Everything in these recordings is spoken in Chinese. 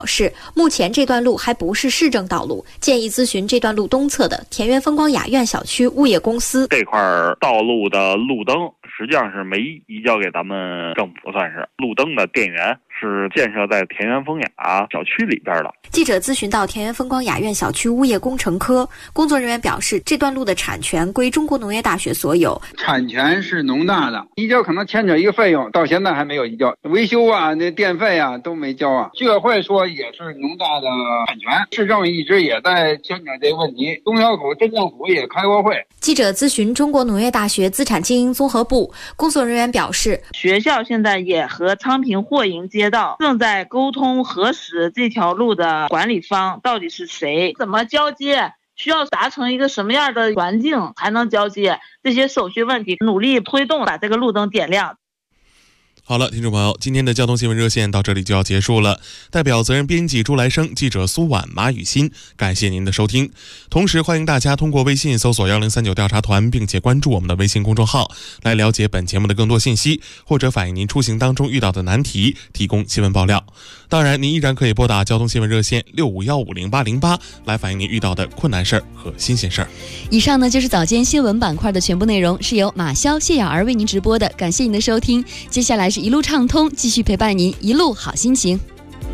示，目前这段路还不是市政道路，建议咨询这段路东侧的田园风光雅苑小区物业公司。 这块道路的路灯实际上是没移交给咱们政府，算是路灯的电源是建设在田园风雅小区里边的。 记者咨询到田园风光雅苑小区物业工程科，工作人员表示，这段路的产权归中国农业大学所有， 产权是农大的，移交可能牵扯一个费用，到现在还没有移交，维修啊、那电费啊都没交啊。居委会说也是农大的产权，市政一直也在牵扯这个问题，东小口镇政府也开过会。 记者咨询中国农业大学资产经营综合部，工作人员表示， 学校现在也和昌平货营街道正在沟通核实这条路的管理方到底是谁，怎么交接，需要达成一个什么样的环境才能交接，这些手续问题努力推动把这个路灯点亮。 好了，听众朋友，今天的交通新闻热线到这里就要结束了。代表责任编辑朱来生、记者苏婉、马雨欣，感谢您的收听。同时，欢迎大家通过微信搜索1039调查团，并且关注我们的微信公众号，来了解本节目的更多信息，或者反映您出行当中遇到的难题，提供新闻爆料。当然，您依然可以拨打交通新闻热线65150808来反映您遇到的困难事儿和新鲜事儿。 以上呢就是早间新闻板块的全部内容，是由马潇、谢雅儿为您直播的，感谢您的收听。接下来是一路畅通，继续陪伴您一路好心情。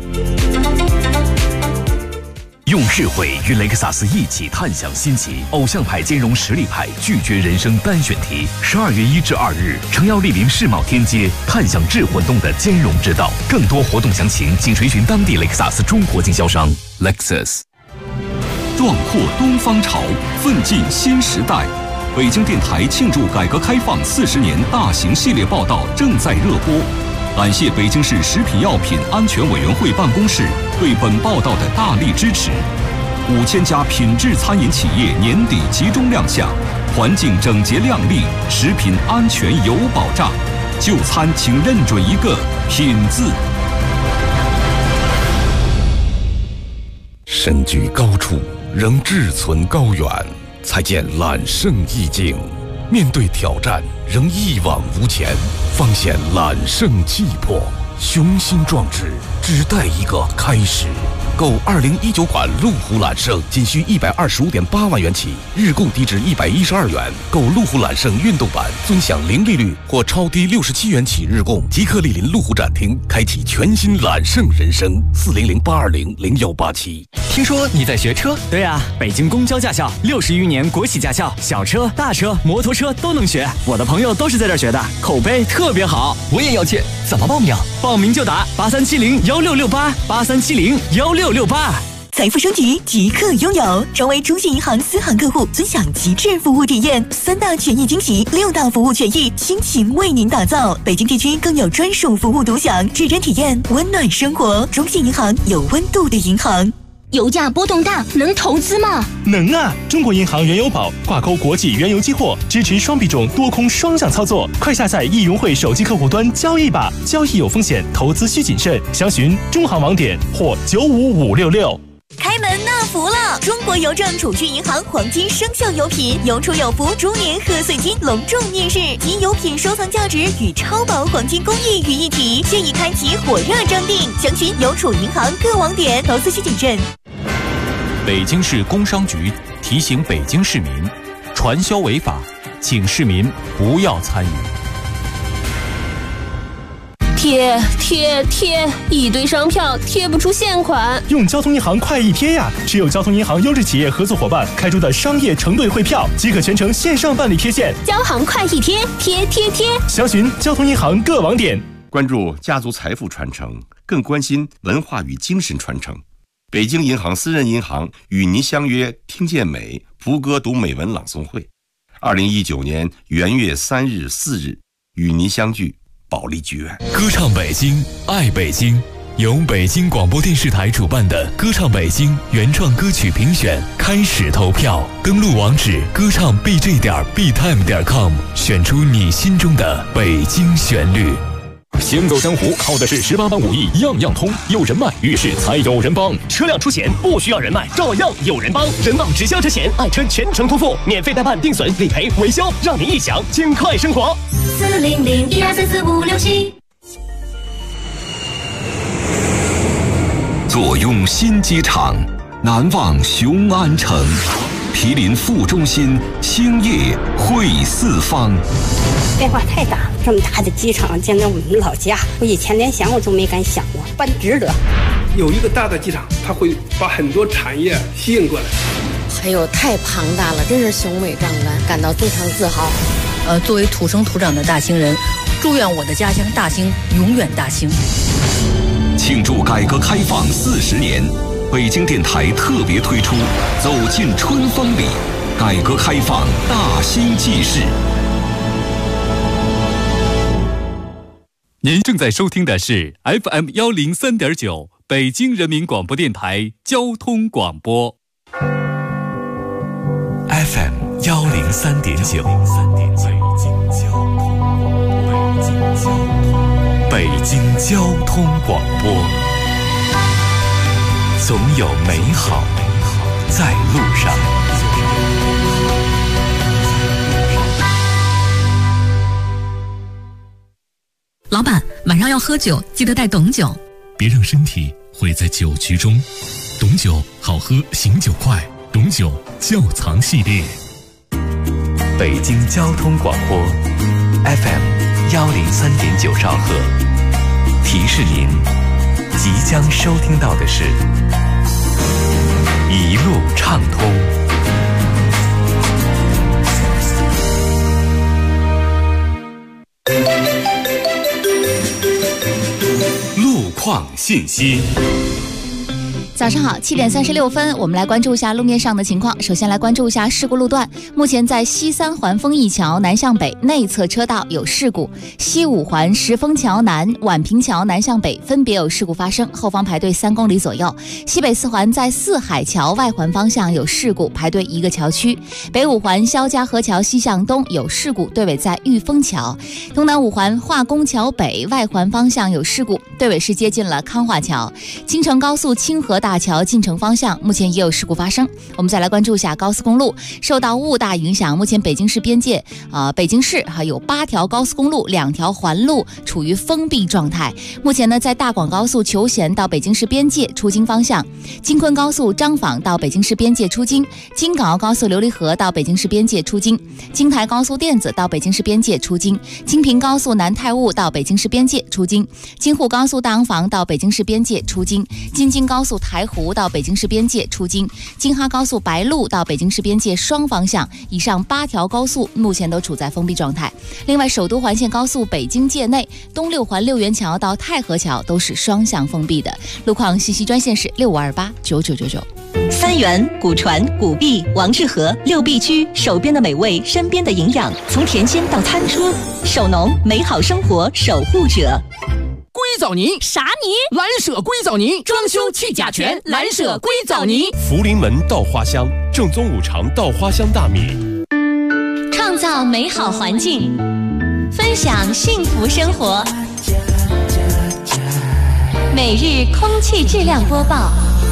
用智慧与雷克萨斯一起探享新奇，偶像派兼容实力派，拒绝人生单选题。12月1至2日，诚邀莅临世贸天阶，探享智混动的兼容之道。更多活动详情，请垂询当地雷克萨斯中国经销商 Lexus。壮阔东方潮，奋进新时代。北京电台庆祝改革开放40年大型系列报道正在热播。感谢北京市食品药品安全委员会办公室对本报道的大力支持。5000家品质餐饮企业年底集中亮相，环境整洁亮丽，食品安全有保障。就餐请认准一个品字。身居高处，仍志存高远，才见揽胜意境。面对挑战，仍一往无前，方显揽胜气魄。雄心壮志，只待一个开始。购2019款路虎揽胜仅需125.8万元起，日供低至112元。购路虎揽胜运动版，尊享零利率或超低67元起日供。即刻莅临路虎展厅，开启全新揽胜人生。40082000187。 听说你在学车？对啊，北京公交驾校60余年国企驾校，小车、大车、摩托车都能学。我的朋友都是在这儿学的，口碑特别好。我也要去，怎么报名？报名就打83701668，83701668。 财富升级即刻拥有，成为中信银行私行客户，尊享极致服务体验，3大权益惊喜，6大服务权益，倾情为您打造。北京地区更有专属服务独享，指针体验温暖生活。中信银行有温度的银行。 油价波动大，能投资吗？ 能啊！中国银行原油宝挂钩国际原油期货，支持双币种多空双向操作。快下载易融汇手机客户端交易吧，交易有风险，投资需谨慎。详询中行网点或95566。 开门纳福了！中国邮政储蓄银行黄金生肖油品有储有福猪年贺岁金隆重面世，集油品收藏价值与超薄黄金工艺于一体，现已开启火热征订，详询邮储银行各网点，投资需谨慎。 北京市工商局提醒北京市民，传销违法，请市民不要参与。 贴，一堆商票贴不出现款。 用交通银行快易贴呀！持有交通银行优质企业合作伙伴开出的商业承兑汇票，即可全程线上办理贴现。 交行快易贴，贴。 详询交通银行各网点。 关注家族财富传承，更关心文化与精神传承。北京银行私人银行与您相约听见美福歌读美文朗诵会，2019年元月3日、4日与您相聚保利剧院。 歌唱北京，爱北京，由北京广播电视台主办的歌唱北京原创歌曲评选开始投票，登录网址歌唱 bj.btime.com， 选出你心中的北京旋律。 行走江湖靠的是18般武艺，样样通。有人脉，遇事才有人帮。车辆出险不需要人脉，照样有人帮。人保直销车险，爱车全程托付，免费代办、定损、理赔、维修，让您一享轻快生活。 40012344567。 坐拥新机场，难忘雄安城。毗邻副中心，兴业汇四方。 变化太大了，这么大的机场建在我们老家，我以前连想我都没敢想过，办值得。 有一个大的机场，它会把很多产业吸引过来。 还有太庞大了，真是雄伟壮观，感到非常自豪。 作为土生土长的大兴人，祝愿我的家乡大兴永远大兴。 庆祝改革开放40年，北京电台特别推出《走进春风里》，改革开放大兴纪事。 您正在收听的是 FM 103.9北京人民广播电台交通广播。 FM 103.9，北京交通广播，总有美好在路上。 老板，晚上要喝酒，记得带董酒。 别让身体毁在酒局中。董酒好喝，醒酒快。董酒窖藏系列。 北京交通广播 FM 103.9兆赫，提示您即将收听到的是一路畅通。路况信息。 早上好，7点36分，我们来关注一下路面上的情况。首先来关注一下事故路段，目前在西三环丰益桥南向北内侧车道有事故，西五环石峰桥南、宛平桥南向北分别有事故发生，后方排队3公里左右。西北四环在四海桥外环方向有事故，排队1个桥区。北五环肖家河桥西向东有事故，队尾在玉峰桥。东南五环化工桥北外环方向有事故，队尾是接近了康化桥。京承高速清河大桥进城方向目前也有事故发生。我们再来关注一下高速公路，受到雾大影响，目前北京市边界北京市还有8条高速公路2条环路处于封闭状态。目前呢，在大广高速求贤到北京市边界出京方向，京昆高速张坊到北京市边界出京，京港澳高速琉璃河到北京市边界出京，京台高速甸子到北京市边界出京，京平高速南太坞到北京市边界出京，京沪高速大洋房到北京市边界出京，京津高速台湖到北京市边界出京，京哈高速白鹿到北京市边界双方向，以上8条高速目前都处在封闭状态。另外，首都环线高速北京界内东六环六元桥到太和桥都是双向封闭的。路况信息专线是65289999。 三元、古传、古壁、王致和6必居，手边的美味，身边的营养，从甜心到餐桌，手农美好生活守护者。 硅藻泥啥泥？ 蓝舍硅藻泥，装修去甲醛，蓝舍硅藻泥。 福临门稻花香，正宗5常稻花香大米。 创造美好环境，分享幸福生活。每日空气质量播报。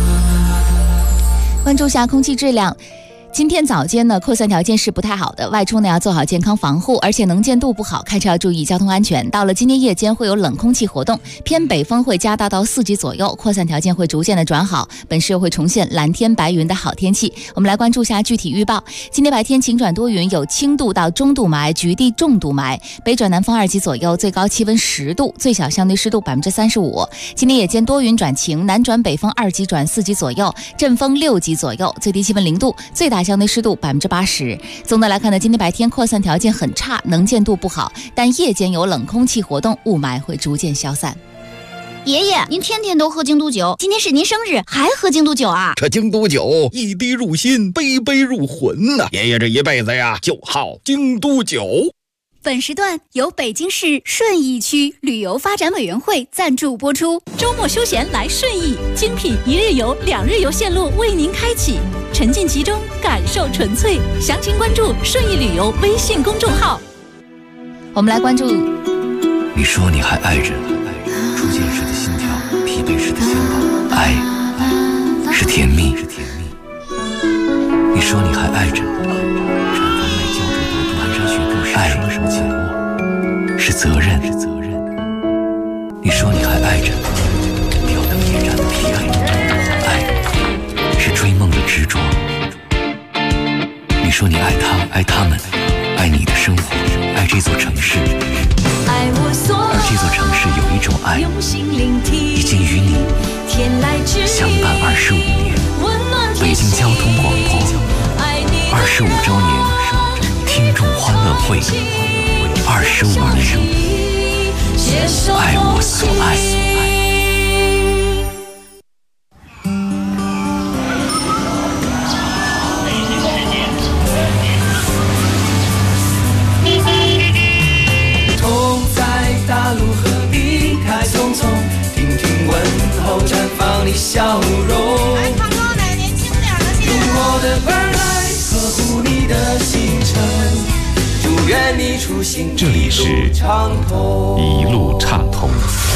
关注下空气质量。今天早间呢，扩散条件是不太好的，外出呢要做好健康防护，而且能见度不好，开车要注意交通安全。到了今天夜间会有冷空气活动，偏北风会加大到4级左右，扩散条件会逐渐的转好，本市又会重现蓝天白云的好天气。我们来关注下具体预报。今天白天晴转多云，有轻度到中度霾，局地重度霾，北转南风2级左右，最高气温10度，最小相对湿度35%。今天夜间多云转晴，南转北风2级转4级左右，阵风6级左右，最低气温0度，最大相对湿度80%。总的来看呢，今天白天扩散条件很差，能见度不好，但夜间有冷空气活动，雾霾会逐渐消散。 爷爷，您天天都喝京都酒，今天是您生日，还喝京都酒啊？ 这京都酒一滴入心，杯杯入魂呐！爷爷这一辈子呀，就好京都酒。 本时段由北京市顺义区旅游发展委员会赞助播出。周末休闲来顺义，精品1日游、2日游线路为您开启，沉浸其中，感受纯粹。详情关注顺义旅游微信公众号。 我们来关注。 你说你还爱着初见时的心跳，疲惫时的肩膀，爱是甜蜜。你说你还爱着产房外胶质多度蹒跚学步时爱什么紧握，是责任。你说你还爱着挑灯夜战的疲惫。 说你爱他，爱他们，爱你的生活，爱这座城市。而这座城市有一种爱，已经与你相伴25年。北京交通广播25周年听众欢乐会，25年，爱我所爱。 笑容，来唱歌的年轻点的，用我的耳来呵护你的行程，祝愿你出行这里是一路畅通。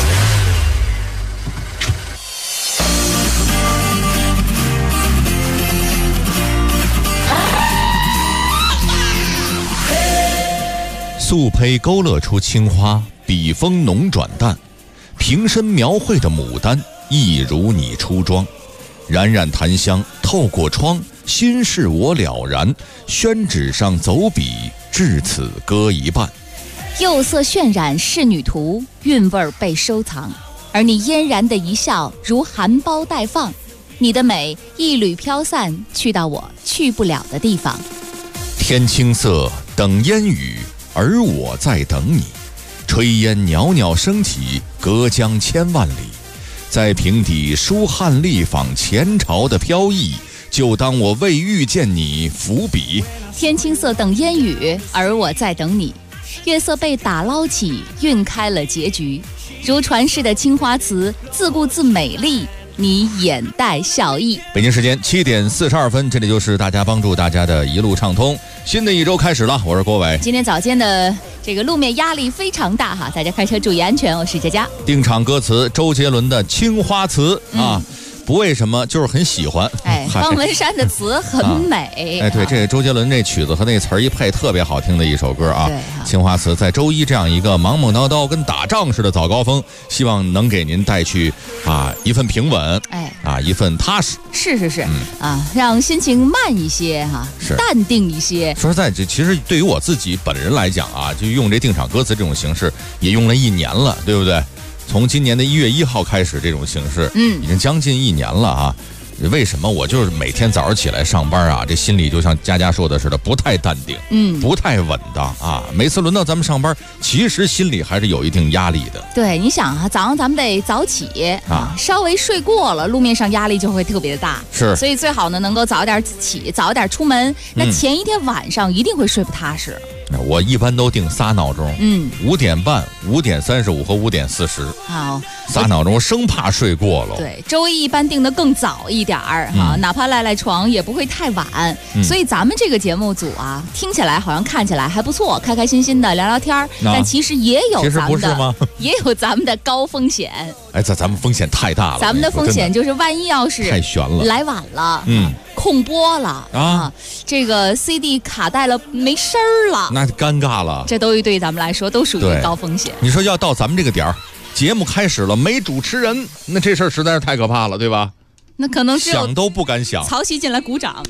素胚勾勒出青花，笔锋浓转淡，平身描绘的牡丹，一如你初妆。冉冉檀香透过窗，心事我了然。宣纸上走笔，至此搁一半。 釉色渲染仕女图，韵味被收藏。而你嫣然的一笑，如含苞待放。你的美一缕飘散，去到我去不了的地方。 天青色等烟雨，而我在等你。炊烟袅袅升起，隔江千万里。在平底书汉隶仿前朝的飘逸，就当我未遇见你伏笔。 天青色等烟雨，而我在等你。月色被打捞起，晕开了结局。如传世的青花瓷，自顾自美丽，你眼带笑意。 北京时间7点42分，这里就是大家帮助大家的一路畅通。新的一周开始了，我是郭伟。 今天早间的这个路面压力非常大哈，大家开车注意安全。我是佳佳。 定场歌词周杰伦的《青花瓷》啊。不为什么，就是很喜欢。 方文山的词很美。 对，这周杰伦这曲子和那词儿一配，特别好听的一首歌啊。青花瓷在周一这样一个忙忙叨叨跟打仗似的早高峰，希望能给您带去一份平稳，一份踏实。 是让心情慢一些淡定一些。 说实在，其实对于我自己本人来讲啊，就用这定场歌词这种形式也用了1年了，对不对？从今年的1月1号开始，这种形式，已经将近1年了啊。为什么我就是每天早上起来上班啊，这心里就像佳佳说的似的，不太淡定，不太稳当啊。每次轮到咱们上班，其实心里还是有一定压力的。 对，你想啊，早上咱们得早起稍微睡过了，路面上压力就会特别的大。 是， 所以最好呢能够早点起，早点出门。那前一天晚上一定会睡不踏实。 我一般都定仨闹钟，5点半、5点35和5点40。 好 ，3闹钟，生怕睡过了。 对，周一一般定的更早一点儿哪怕赖床也不会太晚。所以咱们这个节目组啊，听起来好像看起来还不错，开开心心的聊聊天但其实也有咱们的高风险。 咱们风险太大了。 咱们的风险就是万一要是太悬了， 来晚了，空播了这个 CD 卡带了没声儿了， 那尴尬了。 这对于咱们来说都属于高风险。 你说要到咱们这个点儿，节目开始了没主持人，那这事儿实在是太可怕了，对吧？ 那可能只有想都不敢想。 曹曦进来鼓掌，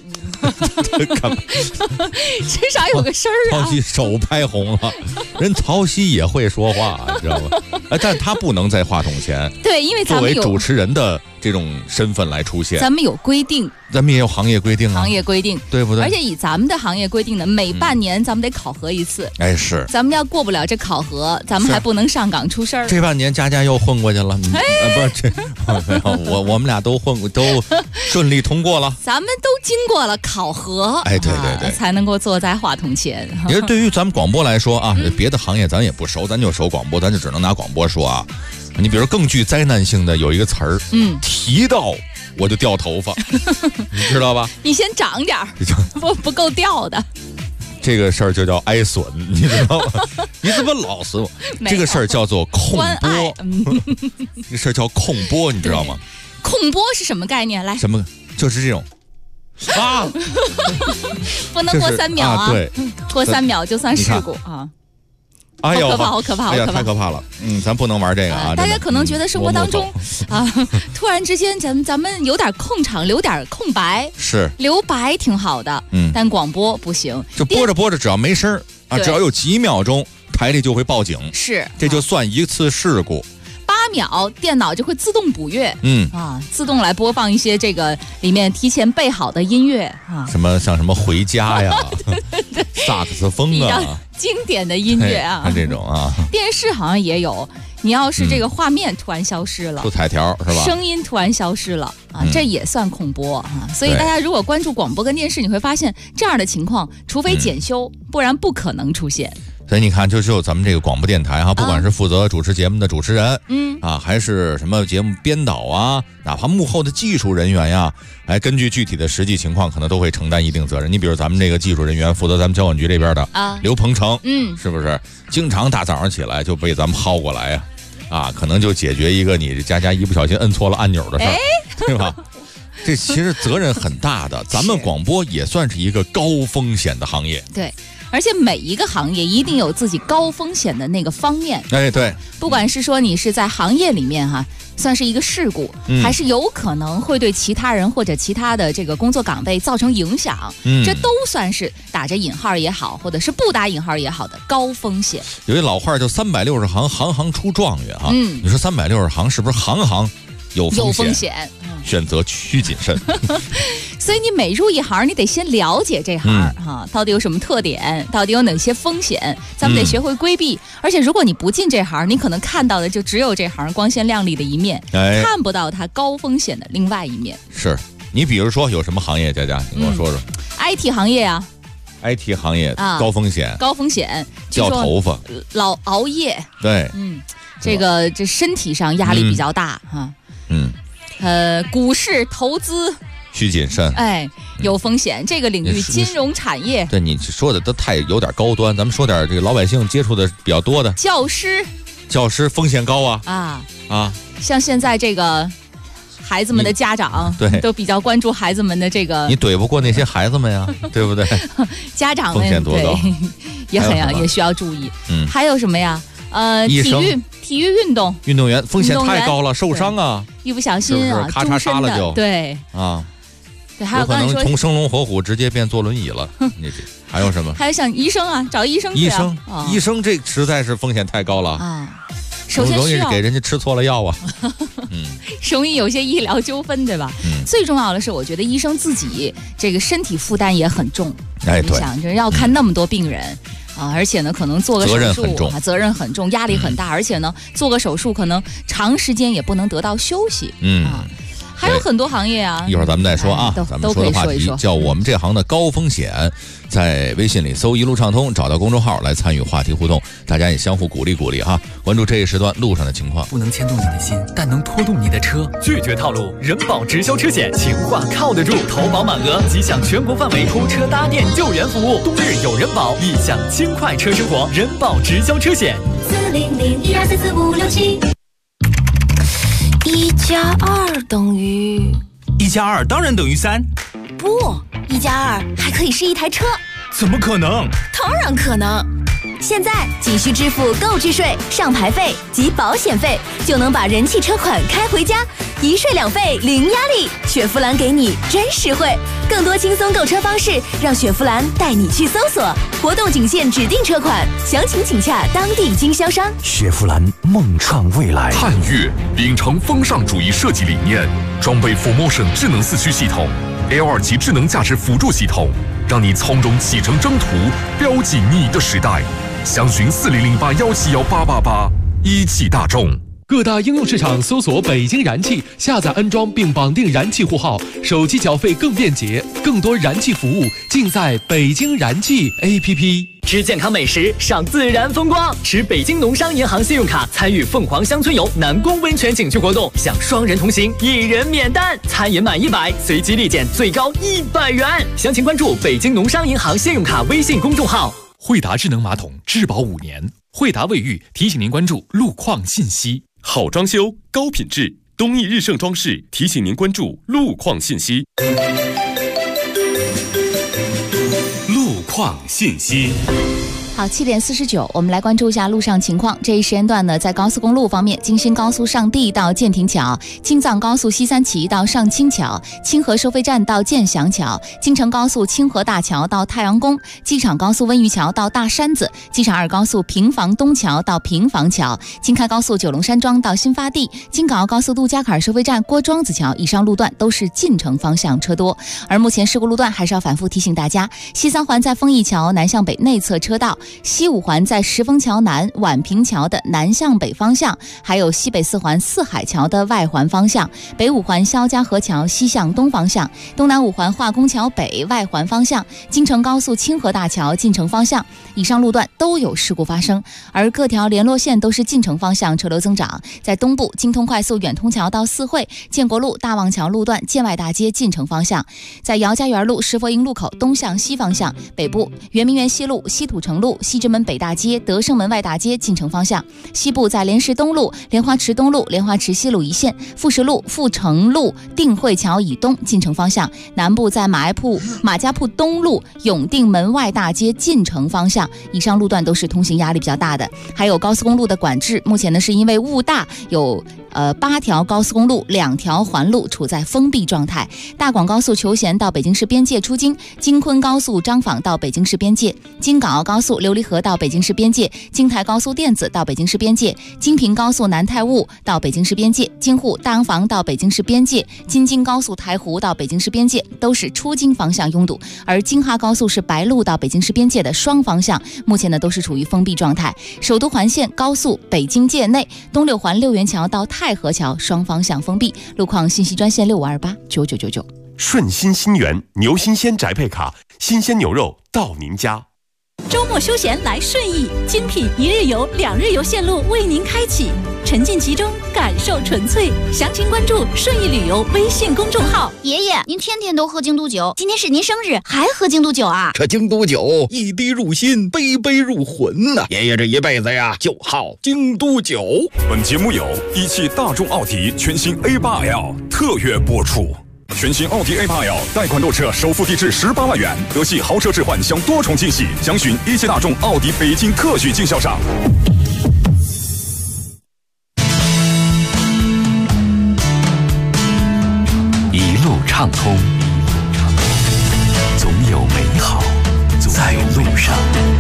至少有个声儿曹曦手拍红了，人曹曦也会说话，你知道吗？但他不能在话筒前， 对，因为咱们作为主持人的这种身份来出现， 咱们有规定。 咱们也有行业规定啊， 行业规定， 对不对？ 而且以咱们的行业规定呢，每半年咱们得考核一次。 是。 咱们要过不了这考核，咱们还不能上岗出事儿。 这半年佳佳又混过去了，不是这，我们俩都顺利通过了。 咱们都经过了考核， 对， 才能够坐在话筒前。 也是对于咱们广播来说啊，别的行业咱也不熟，咱就熟广播，咱就只能拿广播说啊。你比如更具灾难性的有一个词儿，提到我就掉头发，你知道吧？ 你先长点儿，不够掉的。 这个事儿就叫挨损，你知道吗？你怎么老死我？这个事儿叫做控播，这事儿叫控播，你知道吗？ 控播是什么概念？来， 什么？就是这种不能过3秒啊！ 对， 过3秒就算事故啊。 哎呦， 好可怕， 哎呀，太可怕了。咱不能玩这个啊。 大家可能觉得生活当中突然之间咱们有点空场，留点空白， 是留白挺好的。但广播不行， 就播着播着，只要没声啊，只要有几秒钟，台里就会报警， 是这就算一次事故。 8秒，电脑就会自动补乐，自动来播放一些这个里面提前备好的音乐啊， 像什么回家呀，萨克斯风啊， 经典的音乐啊， 看这种啊。 电视好像也有，你要是这个画面突然消失了， 出彩条是吧？ 声音突然消失了啊，这也算空播啊。所以大家如果关注广播跟电视，你会发现这样的情况，除非检修，不然不可能出现。 所以你看，就只有咱们这个广播电台哈，不管是负责主持节目的主持人，还是什么节目编导啊，哪怕幕后的技术人员呀，根据具体的实际情况，可能都会承担一定责任。你比如咱们这个技术人员，负责咱们交管局这边的刘鹏程，是不是经常大早上起来就被咱们薅过来呀？可能就解决一个你家一不小心摁错了按钮的事儿，对吧？这其实责任很大的。咱们广播也算是一个高风险的行业， 对。而且每一个行业一定有自己高风险的那个方面， 对， 不管是说你是在行业里面算是一个事故，还是有可能会对其他人或者其他的这个工作岗位造成影响，这都算是打着引号也好，或者是不打引号也好的高风险。 有一老话叫360行，行行出状元啊。你说360行是不是行行有风险？选择需谨慎。 所以你每入一行，你得先了解这行到底有什么特点，到底有哪些风险，咱们得学会规避。而且如果你不进这行，你可能看到的就只有这行光鲜亮丽的一面，看不到它高风险的另外一面。 是你比如说有什么行业，佳佳你跟我说说。 IT 行业啊。 IT 行业高风险，掉头发， 老熬夜， 对， 这身体上压力比较大股市投资需谨慎， 有风险。这个领域金融产业， 对你说的都太有点高端，咱们说点这个老百姓接触的比较多的。 教师风险高啊，像现在这个孩子们的家长都比较关注孩子们的这个， 你怼不过那些孩子们呀，对不对？ 家长们风险多高， 也需要注意。还有什么呀？体育运动员风险太高了，受伤啊， 一不小心咔嚓杀了就对，还有可能从生龙活虎直接变坐轮椅了。还有什么？ 还有像医生找医生去医生这实在是风险太高了首先容易是给人家吃错了药啊， 容易有些医疗纠纷，对吧？最重要的是，我觉得医生自己这个身体负担也很重。你想着要看那么多病人而且呢，可能做个手术责任很重，压力很大，而且呢，做个手术可能长时间也不能得到休息。还有很多行业一会儿咱们再说咱们说的话题叫我们这行的高风险，在微信里搜一路畅通，找到公众号来参与话题互动，大家也相互鼓励关注这一时段路上的情况。 不能牵动你的心，但能拖动你的车。拒绝套路，人保直销车险，情话靠得住，投保满额即享全国范围拖车搭店救援服务，冬日有人保，异享轻快车生活。人保直销车险 40012444567。1+2等于 1+2当然等于3。 不，1+2还可以是一台车。 怎么可能？ 当然可能。现在仅需支付购置税、上牌费及保险费，就能把人气车款开回家，一税两费零压力。雪佛兰给你真实惠，更多轻松购车方式，让雪佛兰带你去搜索。活动仅限指定车款，详情请洽当地经销商。 雪佛兰梦创未来。探岳秉承风尚主义设计理念，装备 4Motion 智能4驱系统 ，L2 级智能驾驶辅助系统，让你从容启程征途，标记你的时代。详询4008171888，一汽大众。 各大应用市场搜索北京燃气，下载安装并绑定燃气户号，手机缴费更便捷，更多燃气服务尽在北京燃气 APP。 吃健康美食，赏自然风光，持北京农商银行信用卡参与凤凰乡村游南宫温泉景区活动，享双人同行，1人免单，餐饮满100随机立减最高100元。详情关注北京农商银行信用卡微信公众号。 惠达智能马桶质保5年，惠达卫浴提醒您关注路况信息。 好装修，高品质，东义日盛装饰提醒您关注路况信息。 路况信息。 好，7点49，我们来关注一下路上情况。这一时间段呢，在高速公路方面，京新高速上地到建亭桥，京藏高速西三旗到上清桥，清河收费站到建祥桥，京承高速清河大桥到太阳宫，机场高速温榆桥到大山子，机场2高速平房东桥到平房桥，京开高速九龙山庄到新发地，京港澳高速杜家坎收费站过庄子桥，以上路段都是进城方向车多。而目前事故路段还是要反复提醒大家，西三环在丰益桥南向北内侧车道，西五环在石峰桥南宛平桥的南向北方向，还有西北四环四海桥的外环方向，北五环肖家河桥西向东方向，东南五环化工桥北外环方向，京承高速清河大桥进城方向，以上路段都有事故发生。而各条联络线都是进城方向车流增长。在东部，京通快速远通桥到四惠，建国路大望桥路段建外大街进城方向，在姚家园路石佛营路口东向西方向，北部圆明园西路西土城路西直门北大街德胜门外大街进城方向，西部在莲石东路莲花池东路莲花池西路一线，富石路富城路定慧桥以东进城方向，南部在马家铺东路永定门外大街进城方向，以上路段都是通行压力比较大的。还有高速公路的管制，目前呢是因为雾大，有8条高速公路2条环路处在封闭状态。大广高速求贤到北京市边界出京，京昆高速张坊到北京市边界，京港澳高速琉璃河到北京市边界，京台高速电子到北京市边界，京平高速南太坞到北京市边界，京沪大洋房到北京市边界，京津高速台湖到北京市边界都是出京方向拥堵。而京哈高速是白鹿到北京市边界的双方向，目前呢都是处于封闭状态。首都环线高速北京界内东六环六元桥到太和桥双方向封闭。路况信息专线65289999。 顺心新源牛新鲜宅配卡，新鲜牛肉到您家。 周末休闲来顺义，精品1日游、2日游线路为您开启，沉浸其中，感受纯粹。详情关注顺义旅游微信公众号。 爷爷，您天天都喝京都酒，今天是您生日，还喝京都酒啊？ 这京都酒一滴入心，杯杯入魂呐！爷爷这一辈子呀，就好京都酒。 本节目由一汽大众奥迪全新 A8L 特约播出。全新奥迪 A8L 贷款购车首付低至18万元，德系豪车置换享多重惊喜，详询一汽大众奥迪北京特许经销商。 一路畅通，总有美好在路上。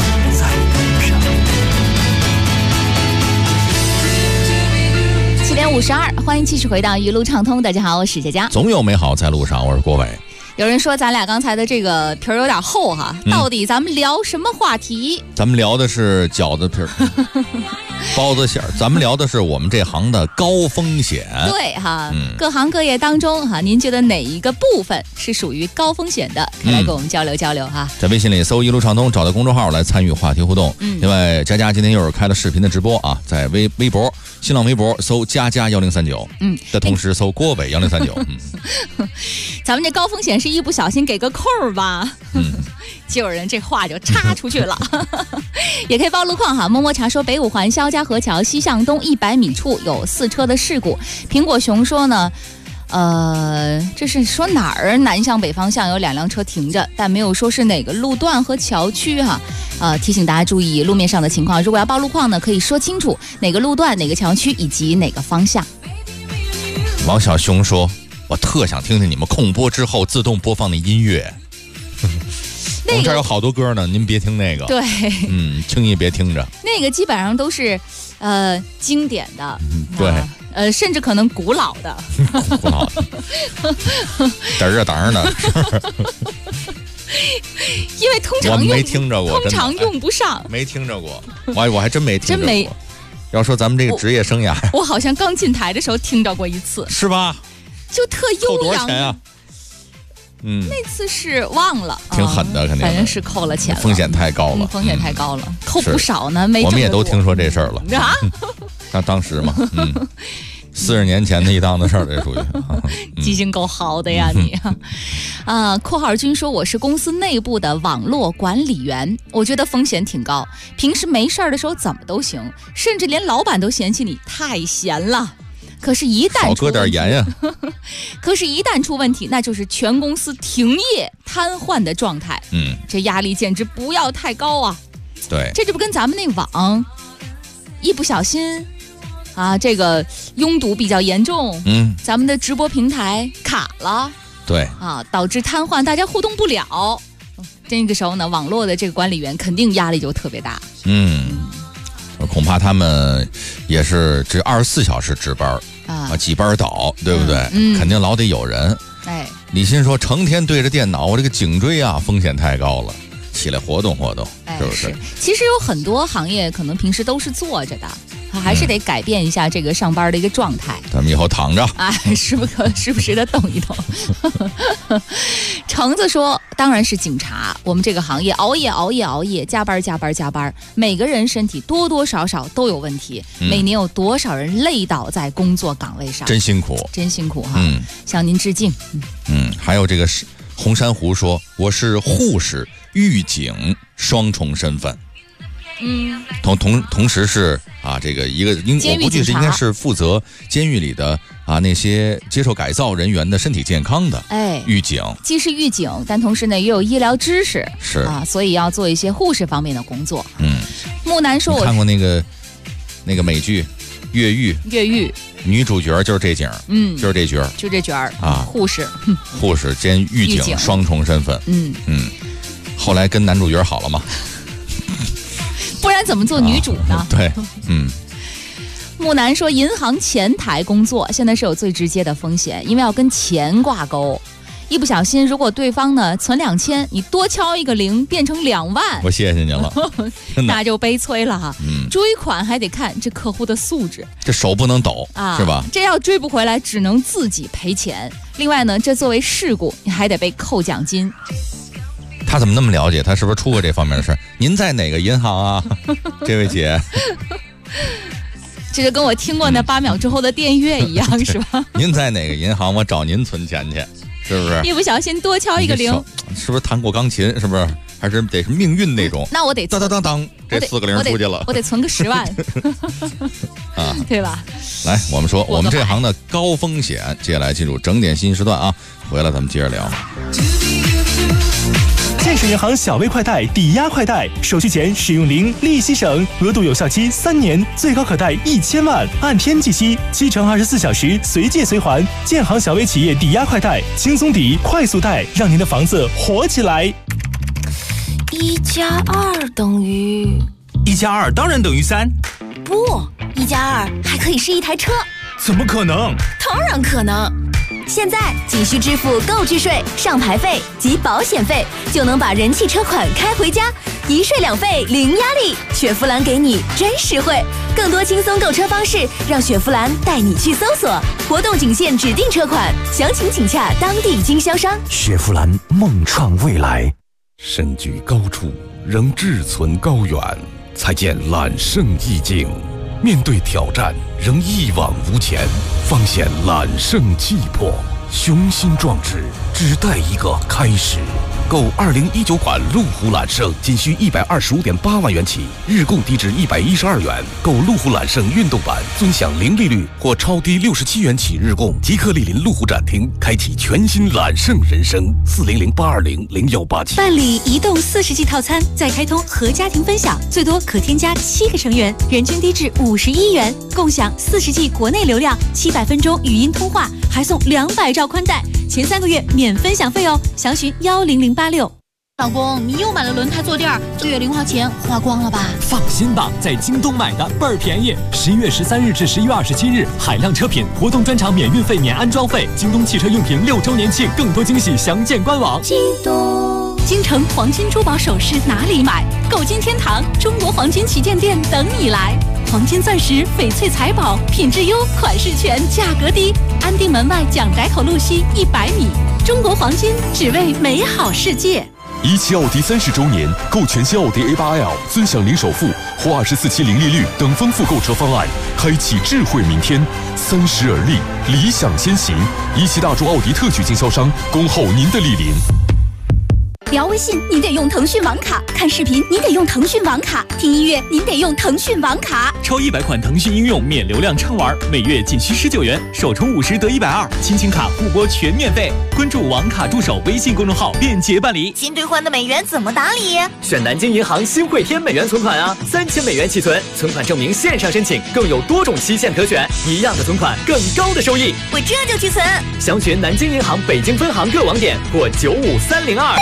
7点52，欢迎继续回到一路畅通。大家好，我是佳佳。 总有美好在路上，我是郭伟。 有人说咱俩刚才的这个皮儿有点厚哈，到底咱们聊什么话题？ 咱们聊的是饺子皮儿、包子馅儿，咱们聊的是我们这行的高风险。 对哈，各行各业当中哈，您觉得哪一个部分是属于高风险的？可以来跟我们交流交流哈。 在微信里搜一路畅通，找到公众号来参与话题互动。另外，佳佳今天又是开了视频的直播啊，在微博、新浪微博搜佳佳1039，的同时搜郭伟1039。 咱们这高风险是一不小心给个扣吧，就有人这话就插出去了。也可以报路况哈，摸摸查说北五环肖家河桥西向东100米处有4车的事故。苹果熊说呢，这是说哪儿南向北方向有2辆车停着，但没有说是哪个路段和桥区哈。提醒大家注意路面上的情况，如果要报路况呢，可以说清楚哪个路段、哪个桥区以及哪个方向。 王小熊说，我特想听听你们控播之后自动播放的音乐。我们这儿有好多歌呢，您别听那个。 对， 轻易别听着。 那个基本上都是经典的， 对， 甚至可能古老的。 古老的，嘚儿嘚的。 因为通常我没听着过， 通常用不上， 没听着过。我还真没听着过。 真没。 要说咱们这个职业生涯， 我好像刚进台的时候听着过一次， 是吧？ 就特悠扬。 扣多少钱啊？ 那次是忘了， 挺狠的，肯定反正是扣了钱了， 风险太高了， 风险太高了，扣不少呢。没我们也都听说这事儿了啊。 当时嘛，40年前的一档子事儿，这属于记性够好的呀你啊！括号君说我是公司内部的网络管理员，我觉得风险挺高，平时没事儿的时候怎么都行，甚至连老板都嫌弃你太闲了。可是，一旦少搁点盐呀。 可是，一旦出问题，那就是全公司停业、瘫痪的状态。这压力简直不要太高啊！ 对， 这不跟咱们那网一不小心啊，这个拥堵比较严重，咱们的直播平台卡了， 对啊，导致瘫痪，大家互动不了。这个时候呢，网络的这个管理员肯定压力就特别大。 恐怕他们也是这24小时值班啊，几班倒，对不对？肯定老得有人。 哎， 李欣说，成天对着电脑，我这个颈椎啊风险太高了，起来活动活动，是不是？ 其实有很多行业可能平时都是坐着的。还是得改变一下这个上班的一个状态。 咱们以后躺着， 时不时的动一动。橙子说，当然是警察。我们这个行业熬夜，加班，每个人身体多多少少都有问题。每年有多少人累倒在工作岗位上？ 真辛苦哈！ 向您致敬。 还有这个红珊瑚说，我是护士、狱警双重身份。同时是啊，这个一个我估计是应该是负责监狱里的啊那些接受改造人员的身体健康的狱警， 既是狱警，但同时呢也有医疗知识， 是啊，所以要做一些护士方面的工作。木南说，我看过那个美剧《越狱》，女主角就是这景，就是这角， 就这角啊， 护士兼狱警双重身份，后来跟男主角好了吗？ 不然怎么做女主呢？ 对， 木南说，银行前台工作现在是有最直接的风险，因为要跟钱挂钩，一不小心，如果对方呢存2000，你多敲一个0变成2万， 我谢谢您了， 那就悲催了哈。追款还得看这客户的素质， 这手不能抖啊，是吧？ 这要追不回来，只能自己赔钱。另外呢，这作为事故，你还得被扣奖金。 他怎么那么了解？他是不是出过这方面的事？您在哪个银行啊，这位姐？ 这就跟我听过那8秒之后的电乐一样，是吧？ 您在哪个银行？我找您存钱去，是不是？ 一不小心多敲一个0， 是不是弹过钢琴？是不是？还是得是命运那种？ 那我得当，这4个0出去了， 我得存个10万啊，对吧？ 来，我们说我们这行的高风险，接下来进入整点新时段啊，回来咱们接着聊。 建设银行小微快贷、抵押快贷，手续前使用0，利息省，额度有效期3年，最高可贷1000万，按天计息，7乘24小时，随借随还。建行小微企业抵押快贷，轻松抵，快速贷，让您的房子活起来。 1+2等于 1+2当然等于3， 不，1+2还可以是一台车。 怎么可能？ 当然可能。现在仅需支付购置税、上牌费及保险费，就能把人气车款开回家，一税两费零压力。雪佛兰给你真实惠，更多轻松购车方式，让雪佛兰带你去搜索。活动仅限指定车款，详情请洽当地经销商。 雪佛兰梦创未来，身居高处仍志存高远，才见揽胜意境。面对挑战仍一往无前，方显揽胜气魄，雄心壮志只待一个开始。购2019款路虎揽胜仅需125.8万元起，日供低至112元。购路虎揽胜运动版尊享0利率或超低67元起日供，即刻莅临路虎展厅，开启全新揽胜人生。400-820-0187。 办理移动40G 套餐，再开通和家庭分享，最多可添加7个成员，人均低至51元，共享40G 国内流量，700分钟语音通话，还送200兆宽带，前3个月免分享费哦。详询10086。 老公，你又买了轮胎坐垫，这月零花钱花光了吧？ 放心吧，在京东买的倍儿便宜。11月13日至11月27日，海量车品活动专场免运费、免安装费。京东汽车用品6周年庆，更多惊喜详见官网。 京东，京城黄金珠宝首饰哪里买？购金天堂中国黄金旗舰店等你来。黄金钻石、翡翠财宝，品质优，款式全，价格低。安定门外蒋宅口路西100米。中国黄金，只为美好世界。 17奥迪30周年，购全新奥迪 A8L， 尊享零首付或24期零利率等丰富购车方案，开启智慧明天。30而立，理想先行。17大众奥迪特许经销商，恭候您的莅临。 聊微信您得用腾讯网卡，看视频您得用腾讯网卡，听音乐您得用腾讯网卡。 超100款腾讯应用免流量畅玩，每月仅需19元，首充50得120，亲情卡互拨全免费。关注网卡助手微信公众号，便捷办理。 新兑换的美元怎么打理？ 选南京银行新汇添美元存款啊，3000美元起存，存款证明线上申请，更有多种期限可选，一样的存款更高的收益。 我这就去存。 详询南京银行北京分行各网点或95302。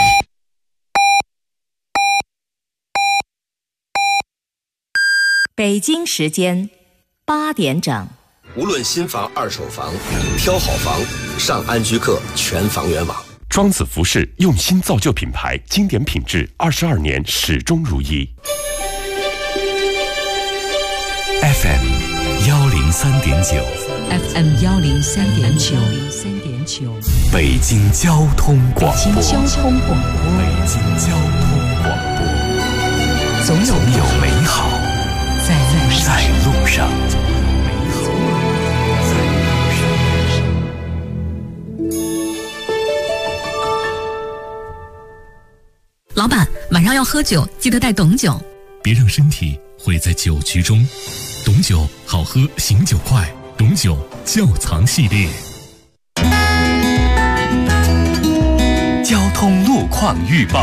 北京时间8点整。 无论新房、二手房，挑好房，上安居客全房源网。 庄子服饰用心造就品牌，经典品质，22年始终如一。 FM 103.9 FM 103.9 北京交通广播。 北京交通广播。 北京交通广播。总有美好在路上。 老板，晚上要喝酒，记得带董酒。 别让身体毁在酒局中。董酒好喝，醒酒快。董酒窖藏系列。 交通路况预报。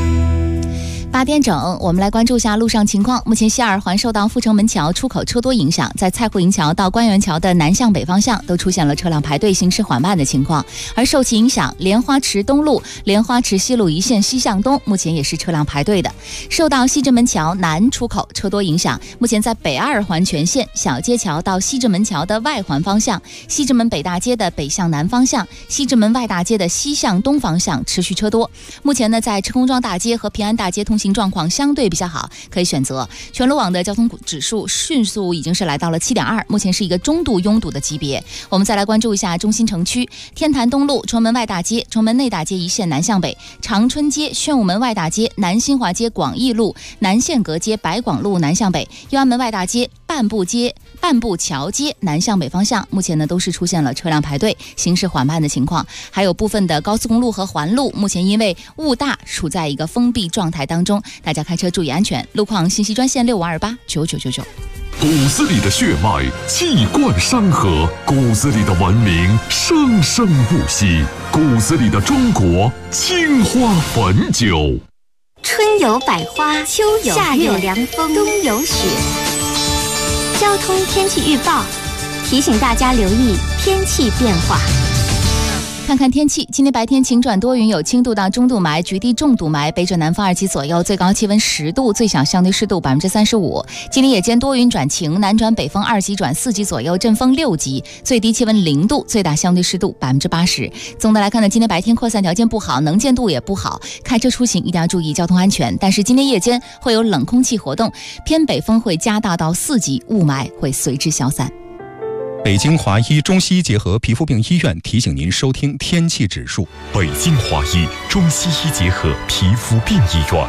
8点整，我们来关注一下路上情况。目前西二环受到阜成门桥出口车多影响，在蔡湖营桥到官园桥的南向北方向都出现了车辆排队行驶缓慢的情况。而受其影响，莲花池东路、莲花池西路一线西向东目前也是车辆排队的。受到西直门桥南出口车多影响，目前在北二环全线小街桥到西直门桥的外环方向、西直门北大街的北向南方向、西直门外大街的西向东方向持续车多。目前呢，在车公庄大街和平安大街通行状况相对比较好，可以选择。全罗网的交通指数迅速已经是来到了7.2，目前是一个中度拥堵的级别。我们再来关注一下中心城区，天坛东路、崇门外大街、崇门内大街一线南向北，长春街、宣武门外大街、南新华街、广义路、南宪阁街、白广路南向北，右安门外大街、半步桥街南向北方向，目前呢都是出现了车辆排队、行驶缓慢的情况。还有部分的高速公路和环路，目前因为雾大，处在一个封闭状态当中，大家开车注意安全。路况信息专线65289999。 骨子里的血脉气贯山河，骨子里的文明生生不息，骨子里的中国青花汾酒。 春有百花，秋有夏有凉风，冬有雪。交通天气预报提醒大家留意天气变化。 看看天气，今天白天晴转多云，有轻度到中度霾，局地重度霾，北转南风2级左右，最高气温10度，最小相对湿度35%。今天夜间多云转晴，南转北风2级转4级左右，阵风6级，最低气温0度，最大相对湿度80%。总的来看呢，今天白天扩散条件不好，能见度也不好，开车出行一定要注意交通安全。但是今天夜间会有冷空气活动，偏北风会加大到4级，雾霾会随之消散。 北京华医中西医结合皮肤病医院提醒您收听天气指数。 北京华医中西医结合皮肤病医院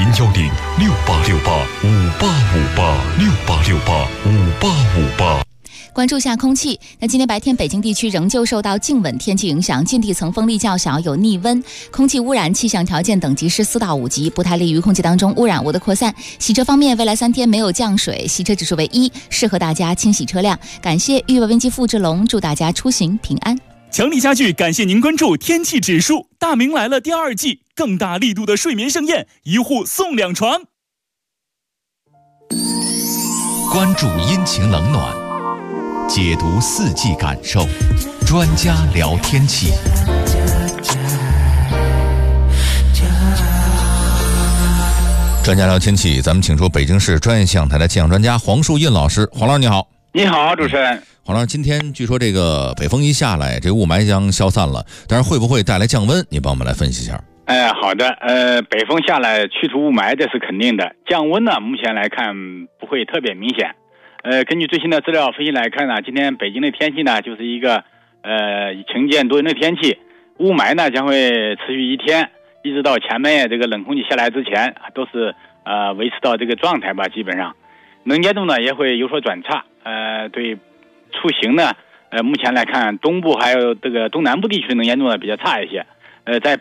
，0106868585858685858。 关注下空气，那今天白天北京地区仍旧受到静稳天气影响，近地层风力较小，有逆温，空气污染气象条件等级是4到5级，不太利于空气当中污染物的扩散。洗车方面，未来3天没有降水，洗车指数为1，适合大家清洗车辆。感谢豫保温机付志龙，祝大家出行平安。 强力家具感谢您关注天气指数，大明来了第2季，更大力度的睡眠盛宴，1户送2床。 关注阴晴冷暖，解读4季感受，专家聊天气。 专家聊天气，咱们请出北京市专业气象台的气象专家黄树印老师。黄老师你好。 你好，主持人。 黄老师，今天据说这个北风一下来，这雾霾将消散了，但是会不会带来降温？你帮我们来分析一下。 好的，北风下来去除雾霾，这是肯定的。降温呢，目前来看不会特别明显。根据最新的资料分析来看呢，今天北京的天气呢，就是一个晴间多云的天气，雾霾呢将会持续1天，一直到前面这个冷空气下来之前，都是维持到这个状态吧，基本上。能见度呢也会有所转差，对出行呢，目前来看东部还有这个东南部地区能见度呢比较差一些，在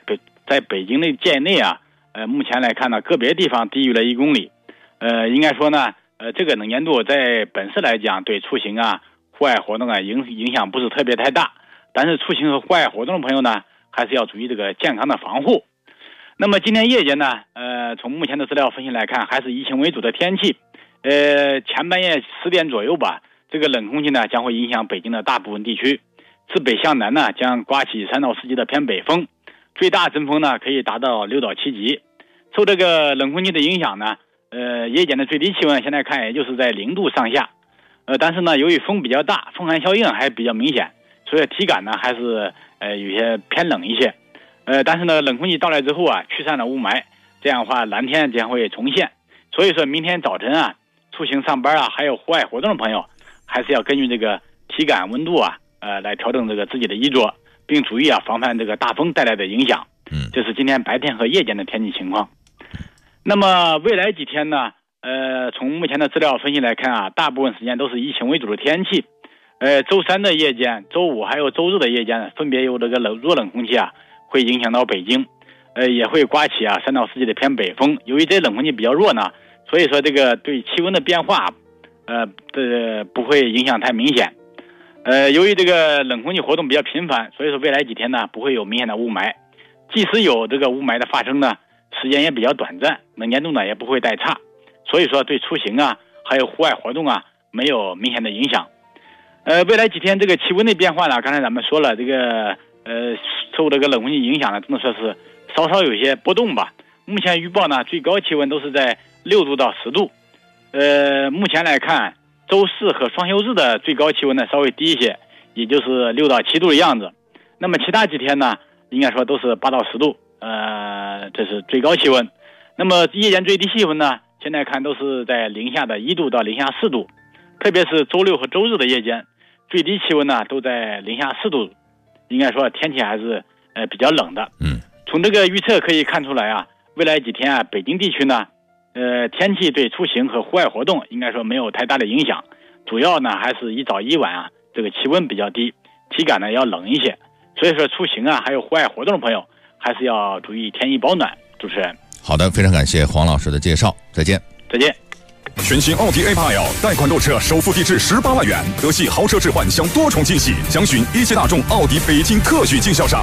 在北京的界内啊，目前来看呢，个别地方低于了1公里。应该说呢，这个能见度在本市来讲，对出行啊、户外活动啊影响不是特别太大。但是出行和户外活动的朋友呢，还是要注意这个健康的防护。那么今天夜间呢，从目前的资料分析来看，还是以晴为主的天气。前半夜10点左右吧，这个冷空气呢将会影响北京的大部分地区。自北向南呢，将刮起3到4级的偏北风，最大阵风呢可以达到6到7级。受这个冷空气的影响呢，夜间的最低气温现在看也就是在0度上下。但是呢，由于风比较大，风寒效应还比较明显，所以体感呢还是有些偏冷一些。但是呢，冷空气到来之后啊，驱散了雾霾，这样的话蓝天将会重现。所以说明天早晨啊，出行上班啊，还有户外活动的朋友，还是要根据这个体感温度啊，来调整这个自己的衣着，并注意啊防范这个大风带来的影响。这是今天白天和夜间的天气情况。那么未来几天呢，从目前的资料分析来看啊，大部分时间都是以晴为主的天气。周3的夜间、周5还有周日的夜间，分别有这个弱冷空气啊，会影响到北京，也会刮起啊3到4级的偏北风。由于这冷空气比较弱呢，所以说这个对气温的变化，不会影响太明显。由于这个冷空气活动比较频繁，所以说未来几天呢不会有明显的雾霾。即使有这个雾霾的发生呢，时间也比较短暂，能见度呢也不会太差，所以说对出行啊还有户外活动啊没有明显的影响。未来几天这个气温的变化呢，刚才咱们说了，这个受这个冷空气影响呢，只能说是稍稍有些波动吧。目前预报呢，最高气温都是在6度到10度。目前来看，周4和双休日的最高气温呢稍微低一些，也就是6到7度的样子。那么其他几天呢，应该说都是8到10度，这是最高气温。那么夜间最低气温呢，现在看都是在零下的1度到零下4度，特别是周6和周日的夜间，最低气温呢都在零下4度，应该说天气还是比较冷的。从这个预测可以看出来啊，未来几天啊，北京地区呢，天气对出行和户外活动应该说没有太大的影响，主要呢还是一早一晚啊，这个气温比较低，体感呢要冷一些，所以说出行啊还有户外活动的朋友还是要注意添衣保暖。主持人， 好的，非常感谢黄老师的介绍，再见。 再见。 全新奥迪 A8L 贷款购车首付低至18万元，德系豪车置换享多重惊喜，详询一汽大众奥迪北京特许经销商。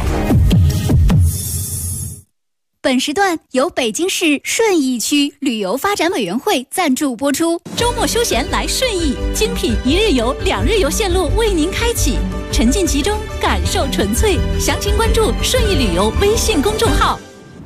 本时段由北京市顺义区旅游发展委员会赞助播出。周末休闲来顺义，精品1日游、2日游线路为您开启，沉浸其中，感受纯粹。详情关注顺义旅游微信公众号。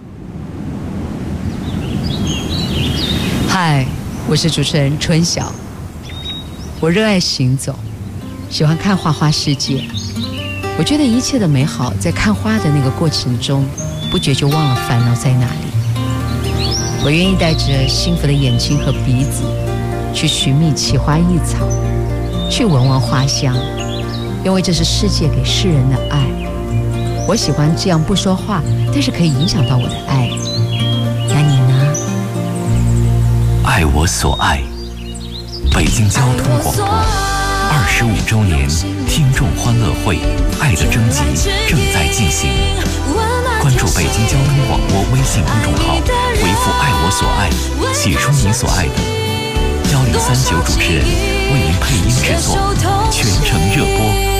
嗨，我是主持人春晓。我热爱行走，喜欢看花花世界。我觉得一切的美好在看花的那个过程中，不觉就忘了烦恼在哪里。我愿意带着幸福的眼睛和鼻子，去寻觅奇花异草，去闻闻花香，因为这是世界给世人的爱。我喜欢这样不说话，但是可以影响到我的爱。那你呢？ 爱我所爱，北京交通广播25周年听众欢乐会，爱的征集正在进行。关注北京交通广播微信公众号，回复爱我所爱，写出你所爱的，1039主持人为您配音制作，全程热播。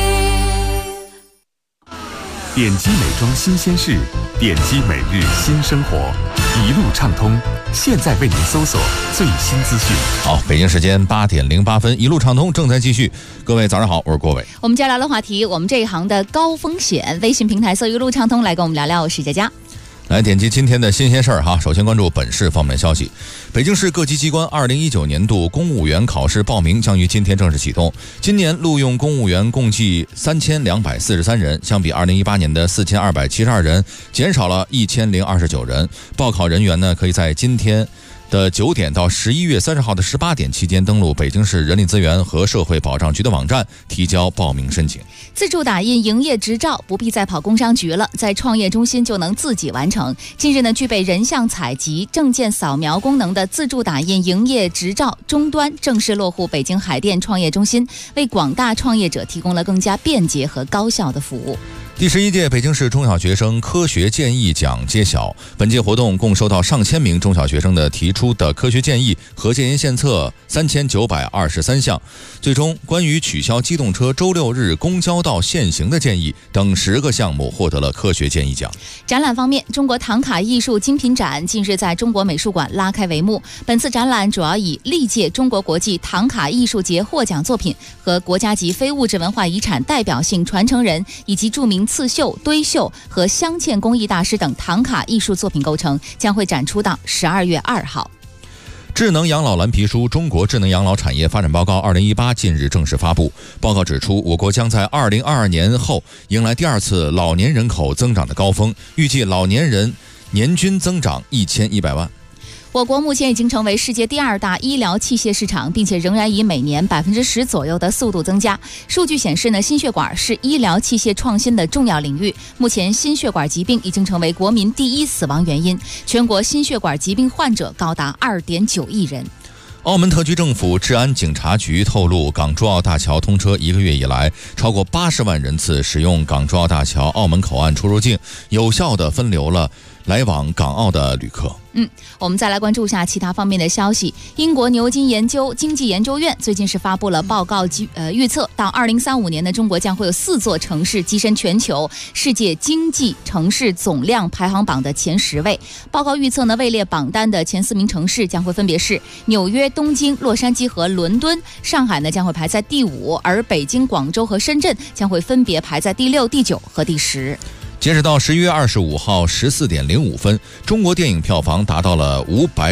点击美妆新鲜事，点击每日新生活，一路畅通。现在为您搜索最新资讯。 好，北京时间8点08分，一路畅通正在继续。各位早上好，我是郭伟。 我们接下来聊的话题，我们这一行的高风险。微信平台搜一路畅通，来跟我们聊聊。我是佳佳。 来点击今天的新鲜事儿哈，首先关注本市方面的消息。北京市各级机关2019年度公务员考试报名将于今天正式启动。今年录用公务员共计3243人，相比2018年的4272人，减少了1029人。报考人员呢，可以在今天的9点到11月30号的18点期间登录北京市人力资源和社会保障局的网站提交报名申请。 自助打印营业执照不必再跑工商局了，在创业中心就能自己完成。近日呢，具备人像采集、证件扫描功能的自助打印营业执照终端正式落户北京海淀创业中心，为广大创业者提供了更加便捷和高效的服务。 第11届北京市中小学生科学建议奖揭晓，本届活动共收到上千名中小学生的提出的科学建议和建言献策3923项，最终关于取消机动车周6日公交道限行的建议等10个项目获得了科学建议奖。 展览方面，中国唐卡艺术精品展近日在中国美术馆拉开帷幕。本次展览主要以历届中国国际唐卡艺术节获奖作品和国家级非物质文化遗产代表性传承人以及著名刺绣、堆绣和镶嵌工艺大师等唐卡艺术作品构成，将会展出到12月2号。 智能养老蓝皮书《中国智能养老产业发展报告2018》近日正式发布。报告指出，我国将在2022年后迎来第2次老年人口增长的高峰，预计老年人年均增长1100万。 我国目前已经成为世界第2大医疗器械市场，并且仍然以每年10%左右的速度增加。数据显示呢，心血管是医疗器械创新的重要领域。目前，心血管疾病已经成为国民第1死亡原因，全国心血管疾病患者高达2.9亿人。 澳门特区政府治安警察局透露，港珠澳大桥通车1个月以来，超过80万人次使用港珠澳大桥澳门口岸出入境，有效地分流了来往港澳的旅客。 我们再来关注一下其他方面的消息。英国牛津经济研究院最近是发布了报告，预测到2035年的中国将会有4座城市跻身全球世界经济城市总量排行榜的前10位。报告预测呢，位列榜单的前4名城市将会分别是纽约、东京、洛杉矶和伦敦，上海呢将会排在第5，而北京、广州和深圳将会分别排在第6、第9和第10。 截止到11月25号14点05分，中国电影票房达到了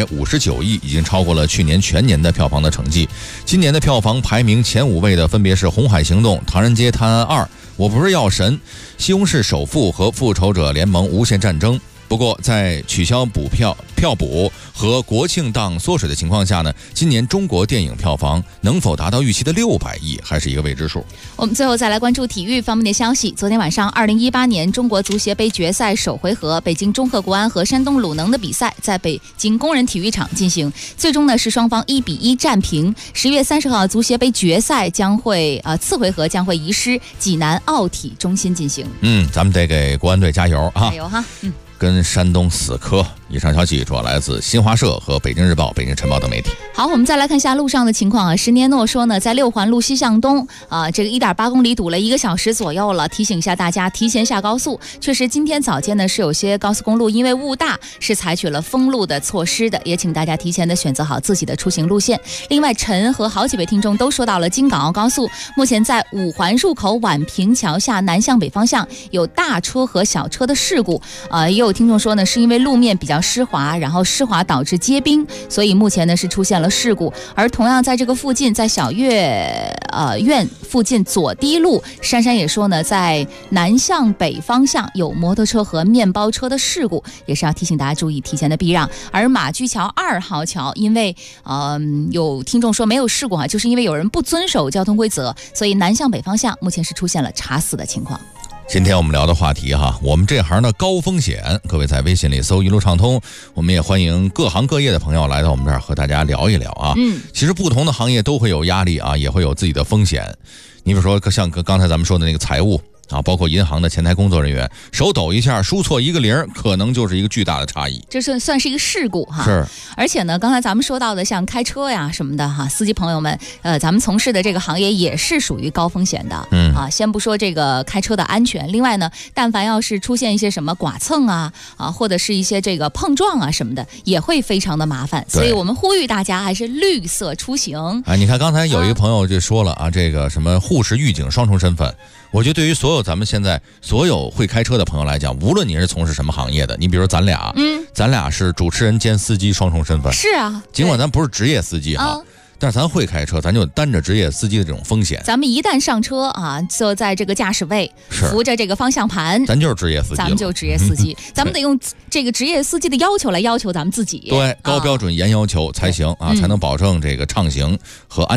559亿，已经超过了去年全年的票房的成绩。今年的票房排名前5位的分别是《红海行动》、《唐人街探案2》、《我不是药神》、《西红柿首富》和《复仇者联盟：无限战争》。不过，在取消票补和国庆档缩水的情况下呢，今年中国电影票房能否达到预期的600亿，还是一个未知数。 我们最后再来关注体育方面的消息。昨天晚上，2018年中国足协杯决赛首回合，北京中赫国安和山东鲁能的比赛在北京工人体育场进行，最终呢是双方1-1战平。10月30号，足协杯决赛将会次回合将会移师济南奥体中心进行。 咱们得给国安队加油啊！ 加油哈！ 跟山东死磕。以上消息主要来自新华社和北京日报、北京晨报等媒体。 好，我们再来看一下路上的情况啊。石年诺说呢，在6环路西向东这个1.8公里堵了1个小时左右了，提醒一下大家提前下高速。确实，今天早间呢是有些高速公路因为雾大是采取了封路的措施的，也请大家提前的选择好自己的出行路线。另外，陈和好几位听众都说到了京港澳高速，目前在5环入口宛平桥下南向北方向有大车和小车的事故，也有听众说呢，是因为路面比较湿滑，然后湿滑导致结冰，所以目前呢是出现了事故。而同样在这个附近，在小岳苑附近左堤路，珊珊也说呢，在南向北方向有摩托车和面包车的事故，也是要提醒大家注意提前的避让。而马驹桥2号桥，因为有听众说没有事故就是因为有人不遵守交通规则，所以南向北方向目前是出现了查死的情况。 今天我们聊的话题我们这行的高风险，各位在微信里搜一路畅通，我们也欢迎各行各业的朋友来到我们这儿和大家聊一聊啊。其实不同的行业都会有压力也会有自己的风险。你比如说像刚才咱们说的那个财务包括银行的前台工作人员，手抖一下输错一个0，可能就是一个巨大的差异， 这算是一个事故是。 而且呢，刚才咱们说到的像开车呀什么的司机朋友们，咱们从事的这个行业也是属于高风险的。先不说这个开车的安全，另外呢，但凡要是出现一些什么剐蹭或者是一些这个碰撞什么的，也会非常的麻烦。所以我们呼吁大家还是绿色出行。 你看刚才有一个朋友就说了这个什么护士、狱警双重身份。我觉得对于所有咱们现在所有会开车的朋友来讲，无论你是从事什么行业的，你比如咱俩是主持人兼司机双重身份。 是啊， 尽管咱不是职业司机但是咱会开车，咱就担着职业司机的这种风险。 咱们一旦上车坐在这个驾驶位，扶着这个方向盘， 咱就是职业司机。 咱们就职业司机，咱们得用这个职业司机的要求来要求咱们自己。 对，高标准严要求才行才能保证这个畅行和安全。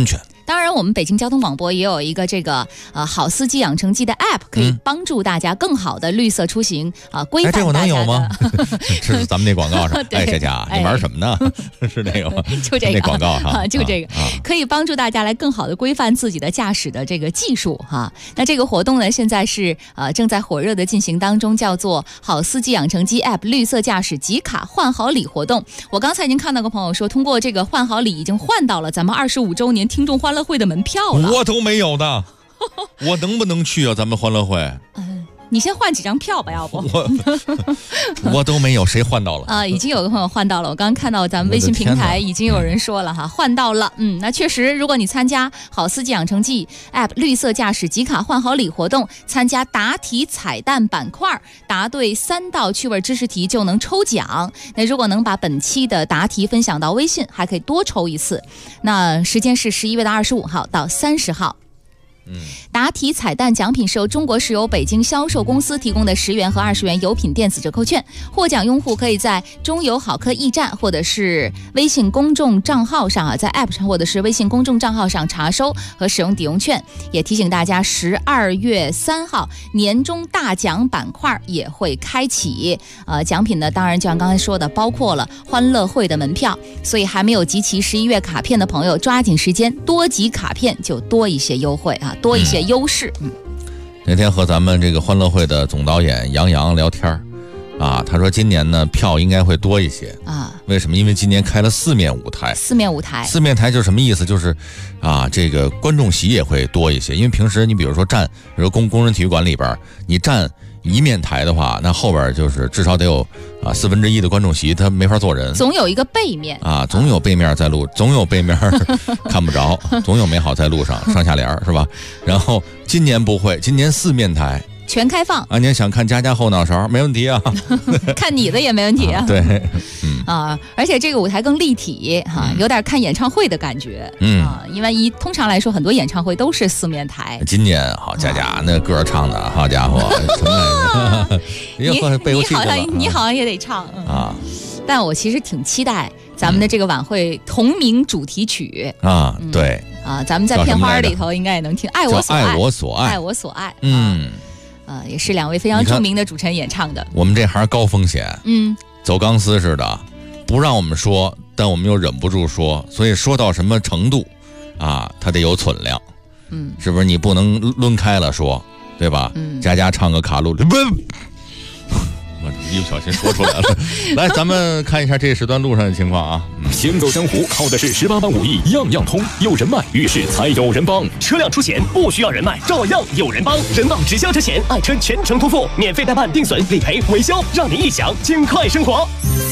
当然，我们北京交通广播也有一个这个好司机养成记的 App， 可以帮助大家更好的绿色出行规范大家的。 这我能有吗？这是咱们那广告上。哎，佳佳，你玩什么呢？是那个吗？ 就这个那广告哈， 就这个，可以帮助大家来更好的规范自己的驾驶的这个技术哈。那这个活动呢，现在是正在火热的进行当中，叫做好司机养成记 App 绿色驾驶集卡换好礼活动。我刚才已经看到个朋友说，通过这个换好礼已经换到了咱们25周年听众欢乐会的门票了。 我都没有的，我能不能去啊？咱们欢乐会？ 你先换几张票吧，要不？ 我都没有，谁换到了？ 已经有个朋友换到了。我刚刚看到咱们微信平台已经有人说了哈，换到了。那确实，如果你参加好司机养成记 App 绿色驾驶集卡换好礼活动，参加答题彩蛋板块，答对3道趣味知识题就能抽奖。那如果能把本期的答题分享到微信，还可以多抽一次。那时间是11月25号到30号。答题彩蛋奖品是由中国石油北京销售公司提供的10元和20元油品电子折扣券，获奖用户可以在中油好客驿站或者是微信公众账号上在 App 上或者是微信公众账号上查收和使用抵用券。也提醒大家，12月3号年终大奖板块也会开启。奖品呢，当然就像刚才说的，包括了欢乐会的门票，所以还没有集齐11月卡片的朋友，抓紧时间，多集卡片就多一些优惠多一些优势。 那天和咱们这个欢乐会的总导演杨洋聊天他说今年呢票应该会多一些为什么？因为今年开了4面舞台。4面台就是什么意思？就是这个观众席也会多一些，因为平时你比如说站，比如工人体育馆里边，你站一面台的话，那后边就是至少得有1/4的观众席，他没法坐人， 总有一个背面总有背面在路，总有背面看不着，总有美好在路上，上下联是吧？然后今年不会，今年4面台全开放你想看家家后脑勺没问题看你的也没问题对而且这个舞台更立体有点看演唱会的感觉因为通常来说很多演唱会都是4面台。 今年好家家那歌唱的好家伙什么你好像也得唱但我其实挺期待咱们的这个晚会同名主题曲对咱们在片花里头应该也能听爱我所爱也是2位非常著名的主持人演唱的。 我们这行高风险走钢丝似的，不让我们说，但我们又忍不住说，所以说到什么程度它得有存量是不是？你不能抡开了说，对吧家家唱个卡路里我一不小心说出来了来，咱们看一下这时段路上的情况行走江湖靠的是18般武艺，样样通。有人脉，遇事才有人帮。车辆出险不需要人脉，照样有人帮。人保直销车险，爱车全程托付，免费代办、定损、理赔、维修，让你一享尽快生活。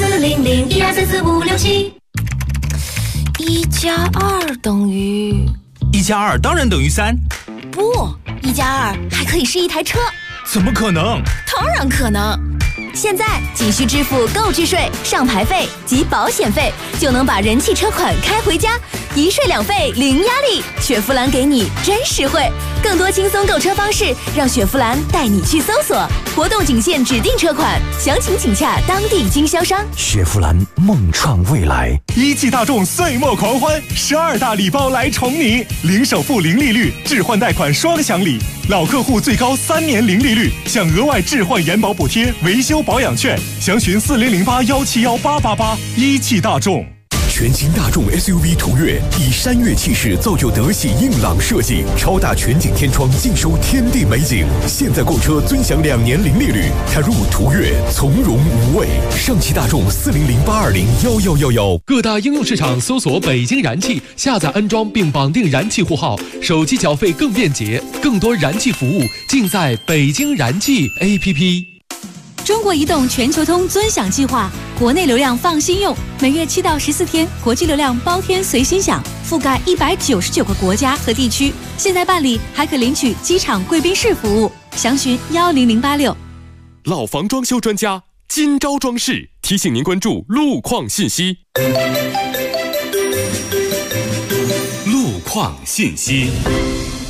400-1234-4567。1+2等于 1+2当然等于3。 不，1+2还可以是一台车。 怎么可能？ 当然可能。现在仅需支付购置税、上牌费及保险费，就能把人气车款开回家，一税两费零压力。雪佛兰给你真实惠，更多轻松购车方式，让雪佛兰带你去搜索。活动仅限指定车款，详情请洽当地经销商。 雪佛兰梦创未来 ，1汽大众岁末狂欢，12大礼包来宠你，零首付、零利率，置换贷款双享礼，老客户最高3年零利率，享额外置换延保补贴、维修保养券，详询4008-171-888。1汽大众。 全新大众 SUV 途岳以山岳气势造就德系硬朗设计，超大全景天窗尽收天地美景。现在购车尊享2年零利率，踏入途岳从容无畏。上汽大众4008201111。 各大应用市场搜索北京燃气，下载安装并绑定燃气户号，手机缴费更便捷，更多燃气服务尽在北京燃气 APP。 中国移动全球通尊享计划，国内流量放心用，每月7到14天，国际流量包天随心享，覆盖199个国家和地区。现在办理还可领取机场贵宾室服务，详询10086。 老房装修专家今朝装饰提醒您关注路况信息。路况信息。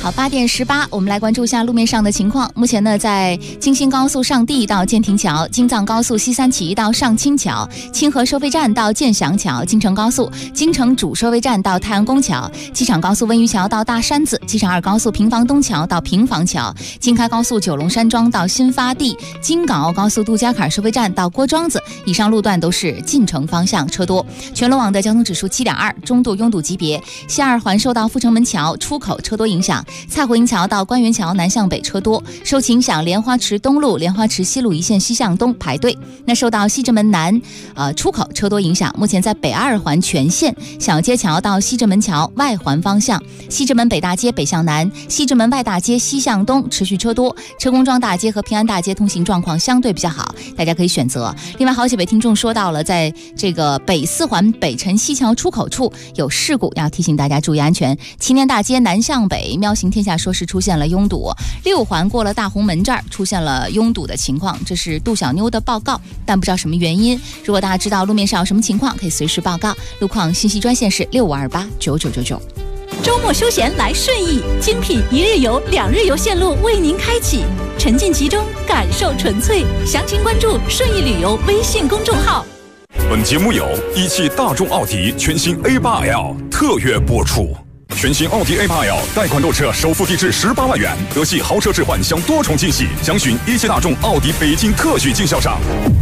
好，8点18，我们来关注一下路面上的情况。目前呢，在京新高速上地到建亭桥、京藏高速西三旗到上清桥、清河收费站到建祥桥、京承高速京承主收费站到太阳宫桥、机场高速温榆桥到大山子、机场2高速平房东桥到平房桥、京开高速九龙山庄到新发地、京港澳高速杜家坎收费站到郭庄子，以上路段都是进城方向车多。全罗网的交通指数7.2，中度拥堵级别。西2环受到阜成门桥出口车多影响。蔡湖营桥到官园桥南向北车多，受其影响，莲花池东路、莲花池西路一线西向东排队。那受到西直门南出口车多影响，目前在北2环全线小街桥到西直门桥外环方向，西直门北大街北向南、西直门外大街西向东持续车多，车公庄大街和平安大街通行状况相对比较好，大家可以选择。另外，好几位听众说到了，在这个北4环北辰西桥出口处有事故，要提醒大家注意安全。祈年大街南向北喵行天下说是出现了拥堵，6环过了大红门这儿出现了拥堵的情况，这是杜小妞的报告，但不知道什么原因。如果大家知道路面上有什么情况，可以随时报告。路况信息专线是65289999。 周末休闲来顺义，精品1日游、2日游线路为您开启，沉浸其中，感受纯粹。详情关注顺义旅游微信公众号。 本节目由一汽大众奥迪全新 A8L 特约播出。全新奥迪 A8L 贷款购车首付低至18万元，德系豪车置换享多重惊喜，详询一汽大众奥迪北京特许经销商。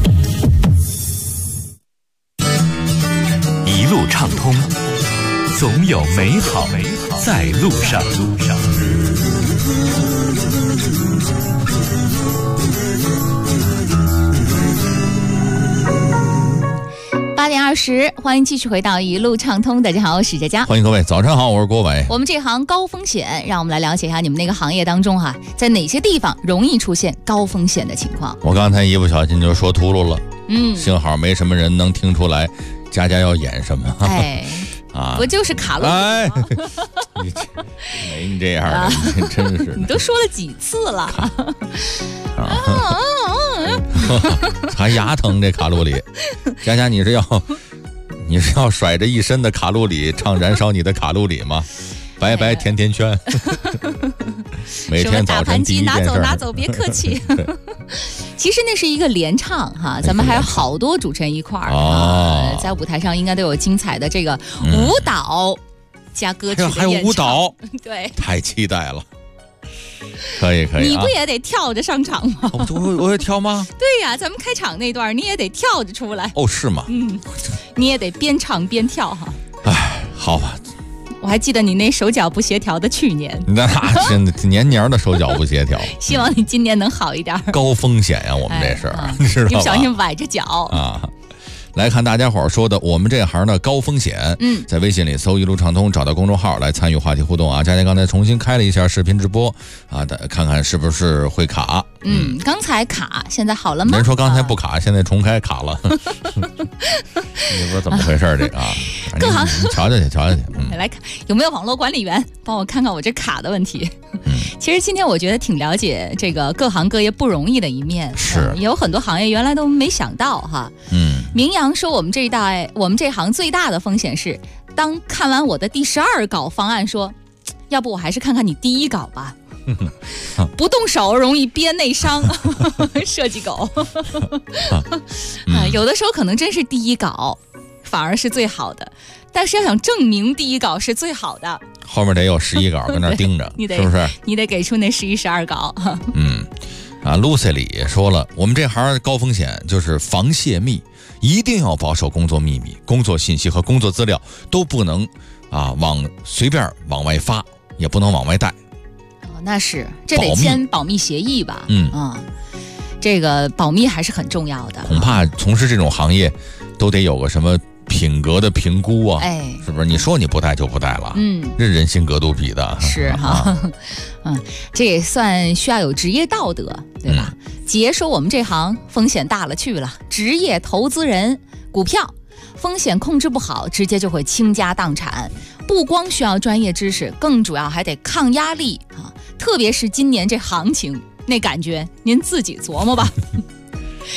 一路畅通，总有美好在路上。 8点20，欢迎继续回到一路畅通。大家好，我是佳佳。 欢迎各位，早上好，我是郭伟。 我们这行高风险，让我们来了解一下你们那个行业当中在哪些地方容易出现高风险的情况。 我刚才一不小心就说秃噜了，幸好没什么人能听出来佳佳要演什么。 不就是卡路里吗？ 没你这样的，你真是。 你都说了几次了？ 还牙疼这卡路里，佳佳你是要甩着一身的卡路里唱燃烧你的卡路里吗？白白甜甜圈，每天早晨第一件事拿走，别客气。其实那是一个联唱咱们还有好多主持人一块儿在舞台上应该都有精彩的这个舞蹈加歌曲的演唱。还有舞蹈， 对， 太期待了。可以， 你不也得跳着上场吗？ 我会跳吗？ 对呀，咱们开场那段你也得跳着出来。 是吗？ 你也得边唱边跳好吧。 我还记得你那手脚不协调的去年， 那年年的手脚不协调。 希望你今年能好一点。 高风险呀，我们这是，你知道吧？ 一不小心崴着脚来看大家伙说的，我们这行的高风险。在微信里搜一路畅通，找到公众号来参与话题互动佳佳刚才重新开了一下视频直播看看是不是会卡。 刚才卡，现在好了吗？ 人说刚才不卡，现在重开卡了。也不知道怎么回事这个各行你瞧瞧去。 来看有没有网络管理员帮我看看我这卡的问题。其实今天我觉得挺了解这个各行各业不容易的一面， 是也有很多行业原来都没想到明阳说我们这行最大的风险是，当看完我的第12稿方案说，要不我还是看看你第1稿吧。不动手容易憋内伤，设计狗。有的时候可能真是第1稿反而是最好的，但是要想证明第1稿是最好的， 后面得有11稿跟那盯着，是不是？ 你得给出那11、12稿。 Lucy 里说了，我们这行高风险就是防泄密，一定要保守工作秘密，工作信息和工作资料都不能随便往外发，也不能往外带。 那是，这得签保密协议吧？这个保密还是很重要的。 恐怕从事这种行业，都得有个什么品格的评估是不是？你说你不带就不带了，这人心隔肚皮的， 是这也算需要有职业道德，对吧？杰说我们这行风险大了去了，职业投资人股票风险控制不好，直接就会倾家荡产。不光需要专业知识，更主要还得抗压力特别是今年这行情那感觉，您自己琢磨吧。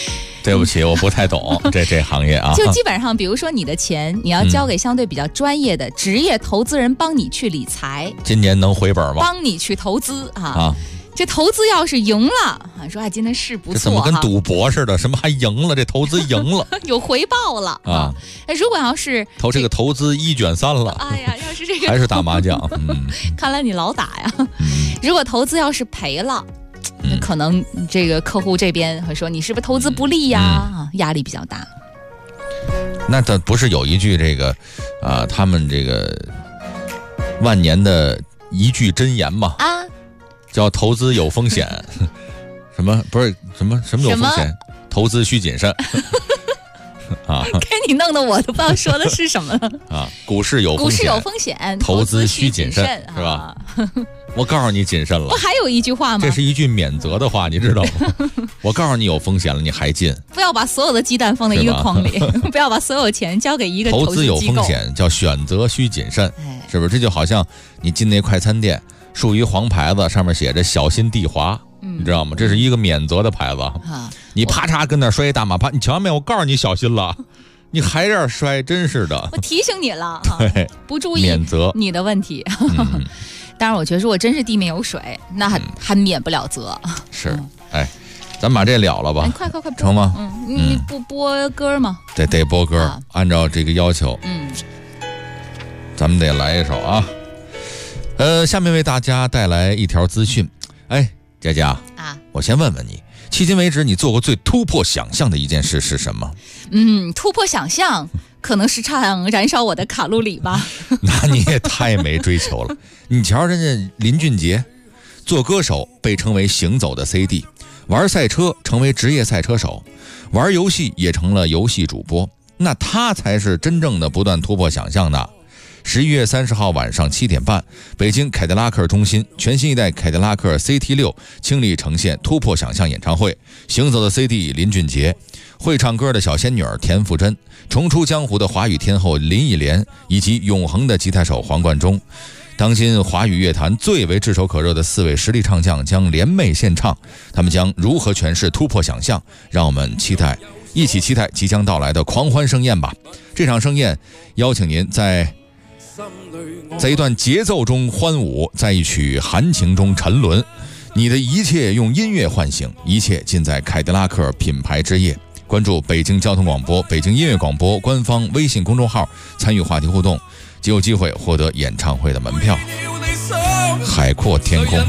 对不起，我不太懂这行业啊。 就基本上，比如说你的钱，你要交给相对比较专业的职业投资人帮你去理财， 今年能回本吗？ 帮你去投资啊。这投资要是赢了，说今天是不错， 这怎么跟赌博似的？什么还赢了？这投资赢了， 有回报了啊！如果要是这个投资1卷3了， 哎呀，要是这个还是打麻将， 看来你老打呀。如果投资要是赔了，可能这个客户这边会说你是不是投资不利呀？压力比较大。 那这不是有一句这个他们这个万年的一句箴言吗？叫投资有风险，什么不是什么有风险？投资需谨慎给你弄得我都不知道说的是什么了股市有风险，投资需谨慎，是吧？我告诉你谨慎了。 不还有一句话吗？ 这是一句免责的话，你知道吗？我告诉你有风险了，你还进？ 不要把所有的鸡蛋放在一个筐里，不要把所有钱交给一个投资有风险，叫选择需谨慎，是不是？这就好像你进那快餐店。竖一黄牌子，上面写着小心地滑，你知道吗？这是一个免责的牌子。你啪嚓跟那摔一大马趴，你瞧见没有？我告诉你小心了，你还这样摔，真是的。 我提醒你了， 对， 不注意免责你的问题。当然，我觉得如果真是地面有水，那还免不了责。 是，咱把这了了吧？ 快成吗？ 你不播歌吗？ 得播歌，按照这个要求，咱们得来一首啊。下面为大家带来一条资讯。佳佳我先问问你，迄今为止你做过最突破想象的一件事是什么？ 突破想象可能是唱《燃烧我的卡路里》吧。 那你也太没追求了。你瞧人家林俊杰，做歌手被称为行走的 CD， 玩赛车成为职业赛车手，玩游戏也成了游戏主播，那他才是真正的不断突破想象的。11月30号晚上7点半，北京凯迪拉克中心全新一代凯迪拉克 CT6 倾力呈现突破想象演唱会，行走的 CD 林俊杰，会唱歌的小仙女田馥甄，重出江湖的华语天后林忆莲，以及永恒的吉他手黄贯中。当今华语乐坛最为炙手可热的4位实力唱将将联袂献唱，他们将如何诠释突破想象？让我们一起期待即将到来的狂欢盛宴吧。这场盛宴邀请您在一段节奏中欢舞，在一曲含情中沉沦，你的一切用音乐唤醒，一切尽在凯迪拉克品牌之夜。关注北京交通广播、北京音乐广播官方微信公众号，参与话题互动，即有机会获得演唱会的门票。海阔天空。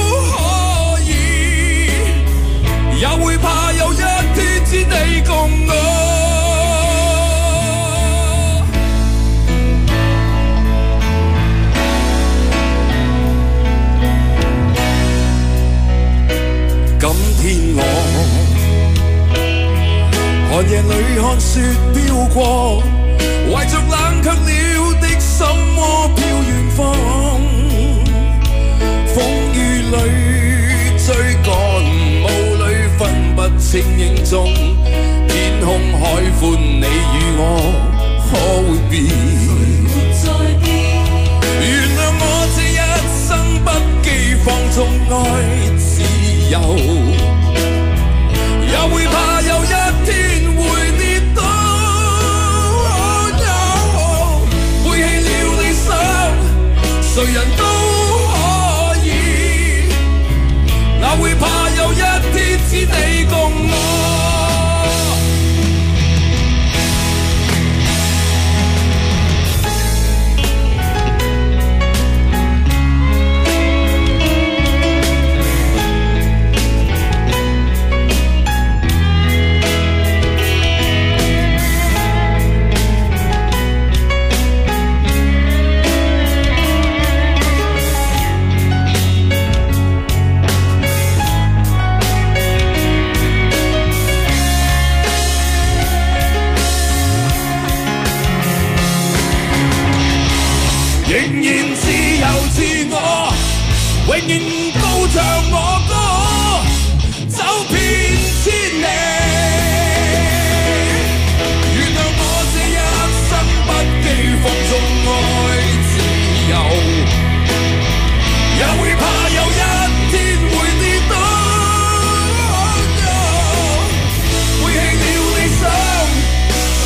也會怕有一天只你共我。今天我寒夜裏看雪飄過，懷着冷卻了的心窩飄遠方，風雨裏追趕，霧裏分不清影蹤，天空海闊，你與我可會變？原諒我這一生不羈放縱愛自由，也會怕有一天會跌倒。背棄了理想，誰人都可以，哪會怕有一天只你共我。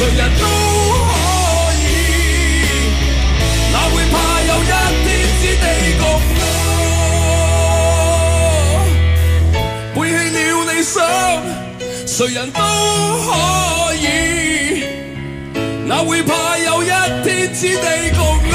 誰人都可以，哪會怕有一天是地獄啊？背棄了理想，誰人都可以，哪會怕有一天是地獄啊？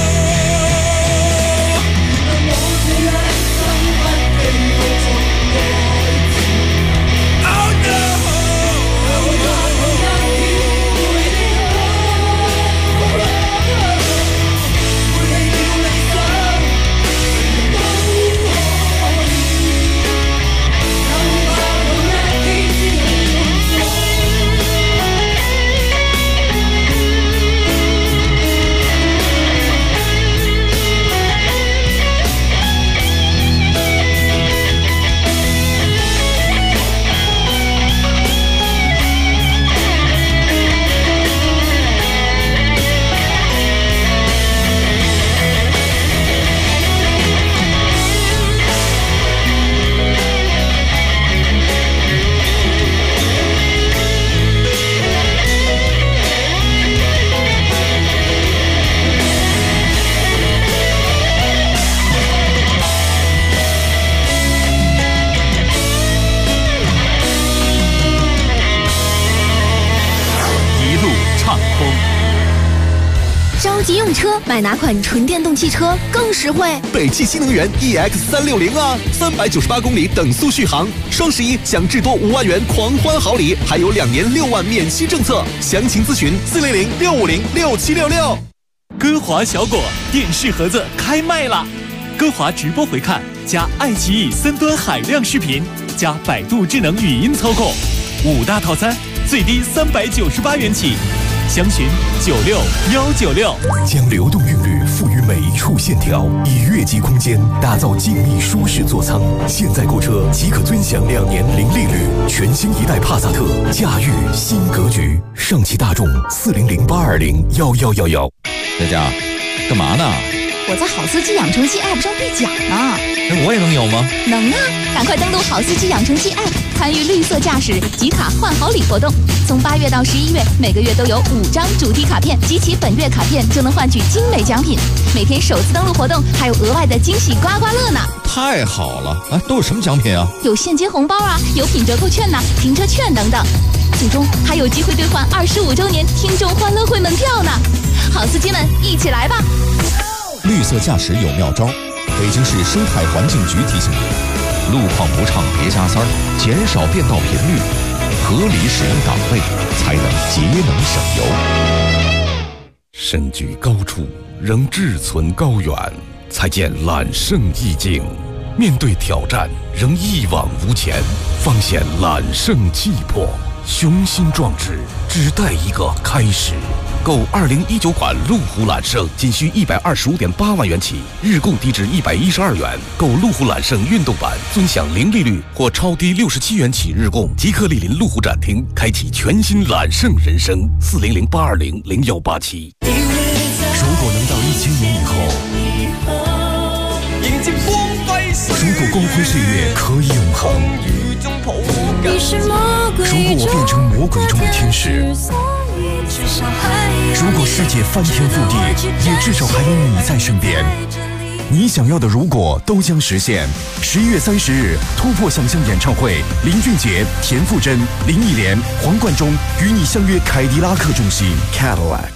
着急用车，买哪款纯电动汽车更实惠？ 北汽新能源 EX360啊，398公里等速续航，双11享至多5万元狂欢好礼，还有2年6万免息政策，详情咨询400-650-6766。 歌华小果电视盒子开卖啦！歌华直播回看加爱奇艺3端海量视频加百度智能语音操控，5大套餐最低398元起。详询96196， 将流动韵律赋予每一处线条，以越级空间打造静谧舒适座舱。现在购车即可尊享2年零利率，全新一代帕萨特驾驭新格局。上汽大众400-820-1111。 佳佳，干嘛呢？ 我在好司机养成系 App 上兑奖呢。 那我也能有吗？ 能啊！赶快登录好司机养成系 App， 参与绿色驾驶集卡换好礼活动。从8月到11月，每个月都有5张主题卡片，集齐本月卡片就能换取精美奖品。每天首次登录活动还有额外的惊喜刮刮乐呢！ 太好了！啊，都有什么奖品啊？ 有现金红包啊，有品折扣券呐、停车券等等。最终还有机会兑换25周年听众欢乐会门票呢！好司机们，一起来吧！ 绿色驾驶有妙招，北京市生态环境局提醒你：路况不畅别加塞儿，减少变道频率，合理使用档位，才能节能省油。 身居高处，仍志存高远，才见揽胜意境；面对挑战，仍一往无前，方显揽胜气魄。雄心壮志，只待一个开始。购2019款路虎揽胜仅需125.8万元起，日供低至112元。购路虎揽胜运动版，尊享零利率或超低67元起日供。即刻莅临路虎展厅，开启全新揽胜人生。400-820-0187。 如果能到1000年以后， 迎接光輝歲月， 如果光輝歲月可以永恆，如果我變成魔鬼中的天使，如果世界翻天覆地，也至少還有你在身邊。你想要的如果都將實現。11月30日，突破想象演唱會，林俊傑、田馥甄、林憶蓮、黃貫中與你相約凱迪拉克中心 Cadillac。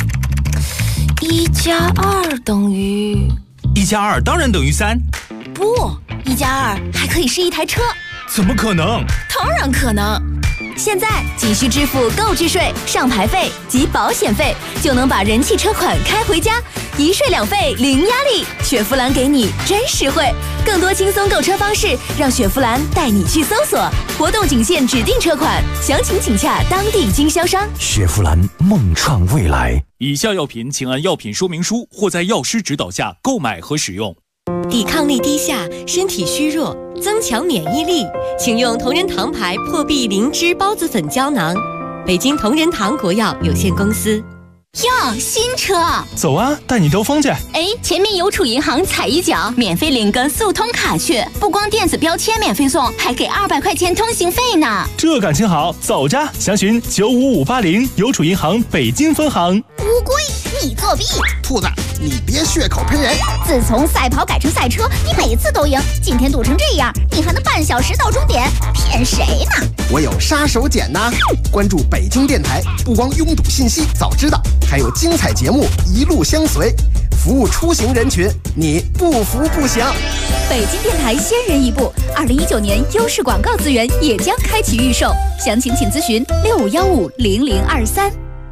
1+2等於 1+2當然等於3。 不，1+2還可以是一台車。 怎麼可能？ 當然可能。 现在仅需支付购置税、上牌费及保险费，就能把人气车款开回家，一税两费零压力。雪佛兰给你真实惠，更多轻松购车方式，让雪佛兰带你去搜索。活动仅限指定车款，详情请洽当地经销商。 雪佛兰，梦创未来。 以下药品请按药品说明书或在药师指导下购买和使用。 抵抗力低下，身体虚弱，增强免疫力，请用同仁堂牌破壁灵芝孢子粉胶囊。北京同仁堂国药有限公司。 哟，新车！ 走啊，带你兜风去。 哎，前面邮储银行踩一脚，免费领个速通卡去，不光电子标签免费送，还给200块钱通行费呢。 这感情好，走着，详询95580邮储银行北京分行。 乌龟，你作弊！ 兔子，你别血口喷人！ 自从赛跑改成赛车，你每次都赢，今天堵成这样，你还能半小时到终点，骗谁呢？ 我有杀手锏呐！关注北京电台，不光拥堵信息早知道，还有精彩节目一路相随，服务出行人群，你不服不行。 北京电台先人一步，2019年优势广告资源也将开启预售，详情请咨询65150023。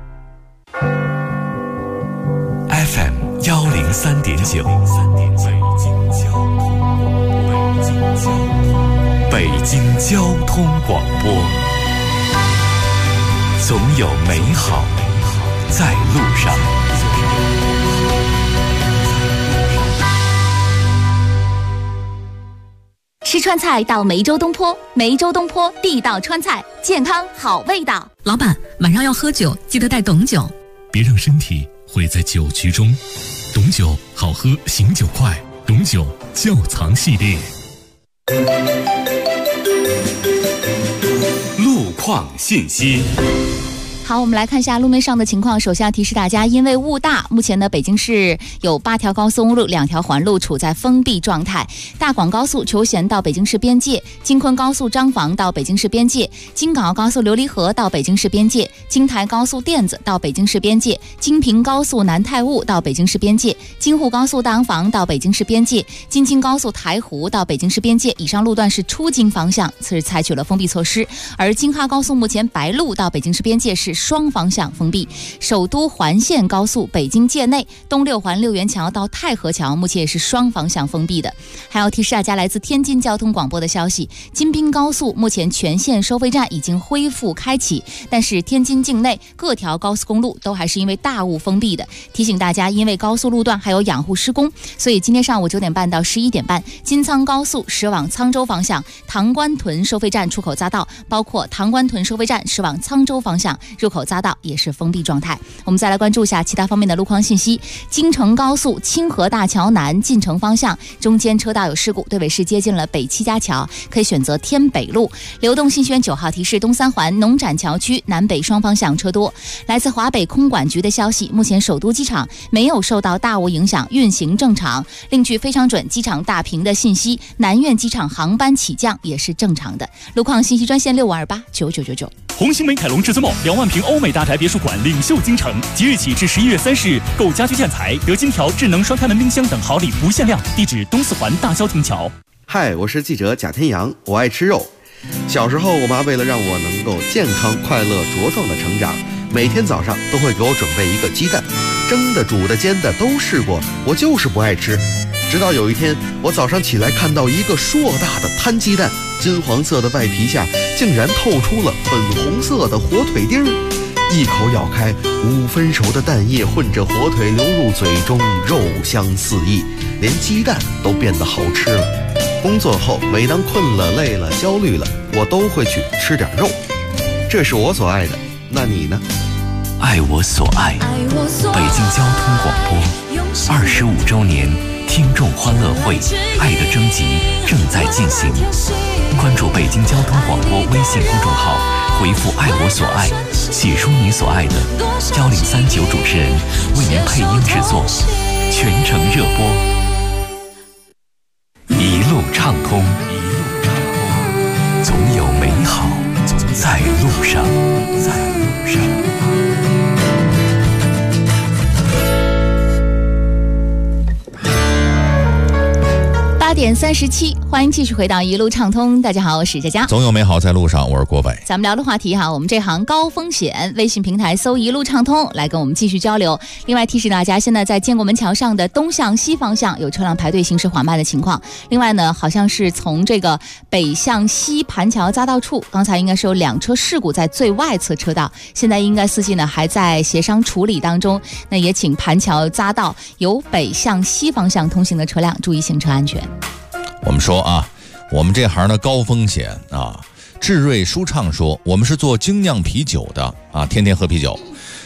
FM 103.9，北京交通广播，总有美好在路上。 吃川菜到梅州东坡，梅州东坡地道川菜，健康好味道。 老板，晚上要喝酒，记得带董酒。 别让身体毁在酒局中，董酒好喝，醒酒快，董酒窖藏系列。 路况信息。 好，我们来看一下路面上的情况。首先要提示大家，因为雾大，目前呢北京市有8条高速公路、2条环路处在封闭状态。大广高速求贤到北京市边界，京昆高速张坊到北京市边界，京港澳高速琉璃河到北京市边界，京台高速甸子到北京市边界，京平高速南太坞到北京市边界，京沪高速大洋坊到北京市边界，京津高速台湖到北京市边界。以上路段是出京方向，此时采取了封闭措施。而京哈高速目前白鹿到北京市边界是双方向封闭。首都环线高速北京界内东六环六元桥到太和桥目前也是双方向封闭的。还要提示大家，来自天津交通广播的消息，京滨高速目前全线收费站已经恢复开启，但是天津境内各条高速公路都还是因为大雾封闭的。提醒大家，因为高速路段还有养护施工，所以今天上午9点半到11点半，京苍高速驶往沧州方向唐官屯收费站出口匝道，包括唐官屯收费站驶往沧州方向入口匝道也是封闭状态。我们再来关注一下其他方面的路况信息。京承高速清河大桥南进城方向中间车道有事故，对尾是接近了北七家桥，可以选择天北路。流动新轩9号提示，东三环农展桥区南北双方向车多。来自华北空管局的消息，目前首都机场没有受到大雾影响，运行正常。另据非常准机场大屏的信息，南苑机场航班起降也是正常的。路况信息专线65289999。 红星美凯龙至尊梦2万平欧美大宅别墅馆领袖京城，即日起至11月30日，购家居建材得金条、智能双开门冰箱等好礼不限量。地址东四环大萧亭桥。 嗨，我是记者贾天阳，我爱吃肉。小时候，我妈为了让我能够健康、快乐、茁壮的成长，每天早上都会给我准备一个鸡蛋，蒸的、煮的、煎的都试过，我就是不爱吃。直到有一天，我早上起来看到一个硕大的摊鸡蛋，金黄色的外皮下竟然透出了粉红色的火腿丁儿，一口咬开，5分熟的蛋液混着火腿流入嘴中，肉香四溢，连鸡蛋都变得好吃了。工作后，每当困了、累了、焦虑了，我都会去吃点肉，这是我所爱的。那你呢？ 爱我所爱，北京交通广播25周年听众欢乐会爱的征集正在进行，关注北京交通广播微信公众号，回复爱我所爱，写出你所爱的，1039主持人为您配音制作，全程热播，一路畅通，总有美好在路上。 8点37，欢迎继续回到一路畅通。大家好，我是佳佳。 总有美好在路上，我是郭伟。 咱们聊的话题哈，我们这行高风险，微信平台搜一路畅通来跟我们继续交流。另外提示大家，现在在建国门桥上的东向西方向有车辆排队行驶缓慢的情况。另外呢，好像是从这个北向西盘桥匝道处，刚才应该是有2车事故在最外侧车道，现在应该司机呢还在协商处理当中。那也请盘桥匝道由北向西方向通行的车辆注意行车安全。 我们说啊，我们这行的高风险啊。智瑞舒畅说，我们是做精酿啤酒的啊，天天喝啤酒。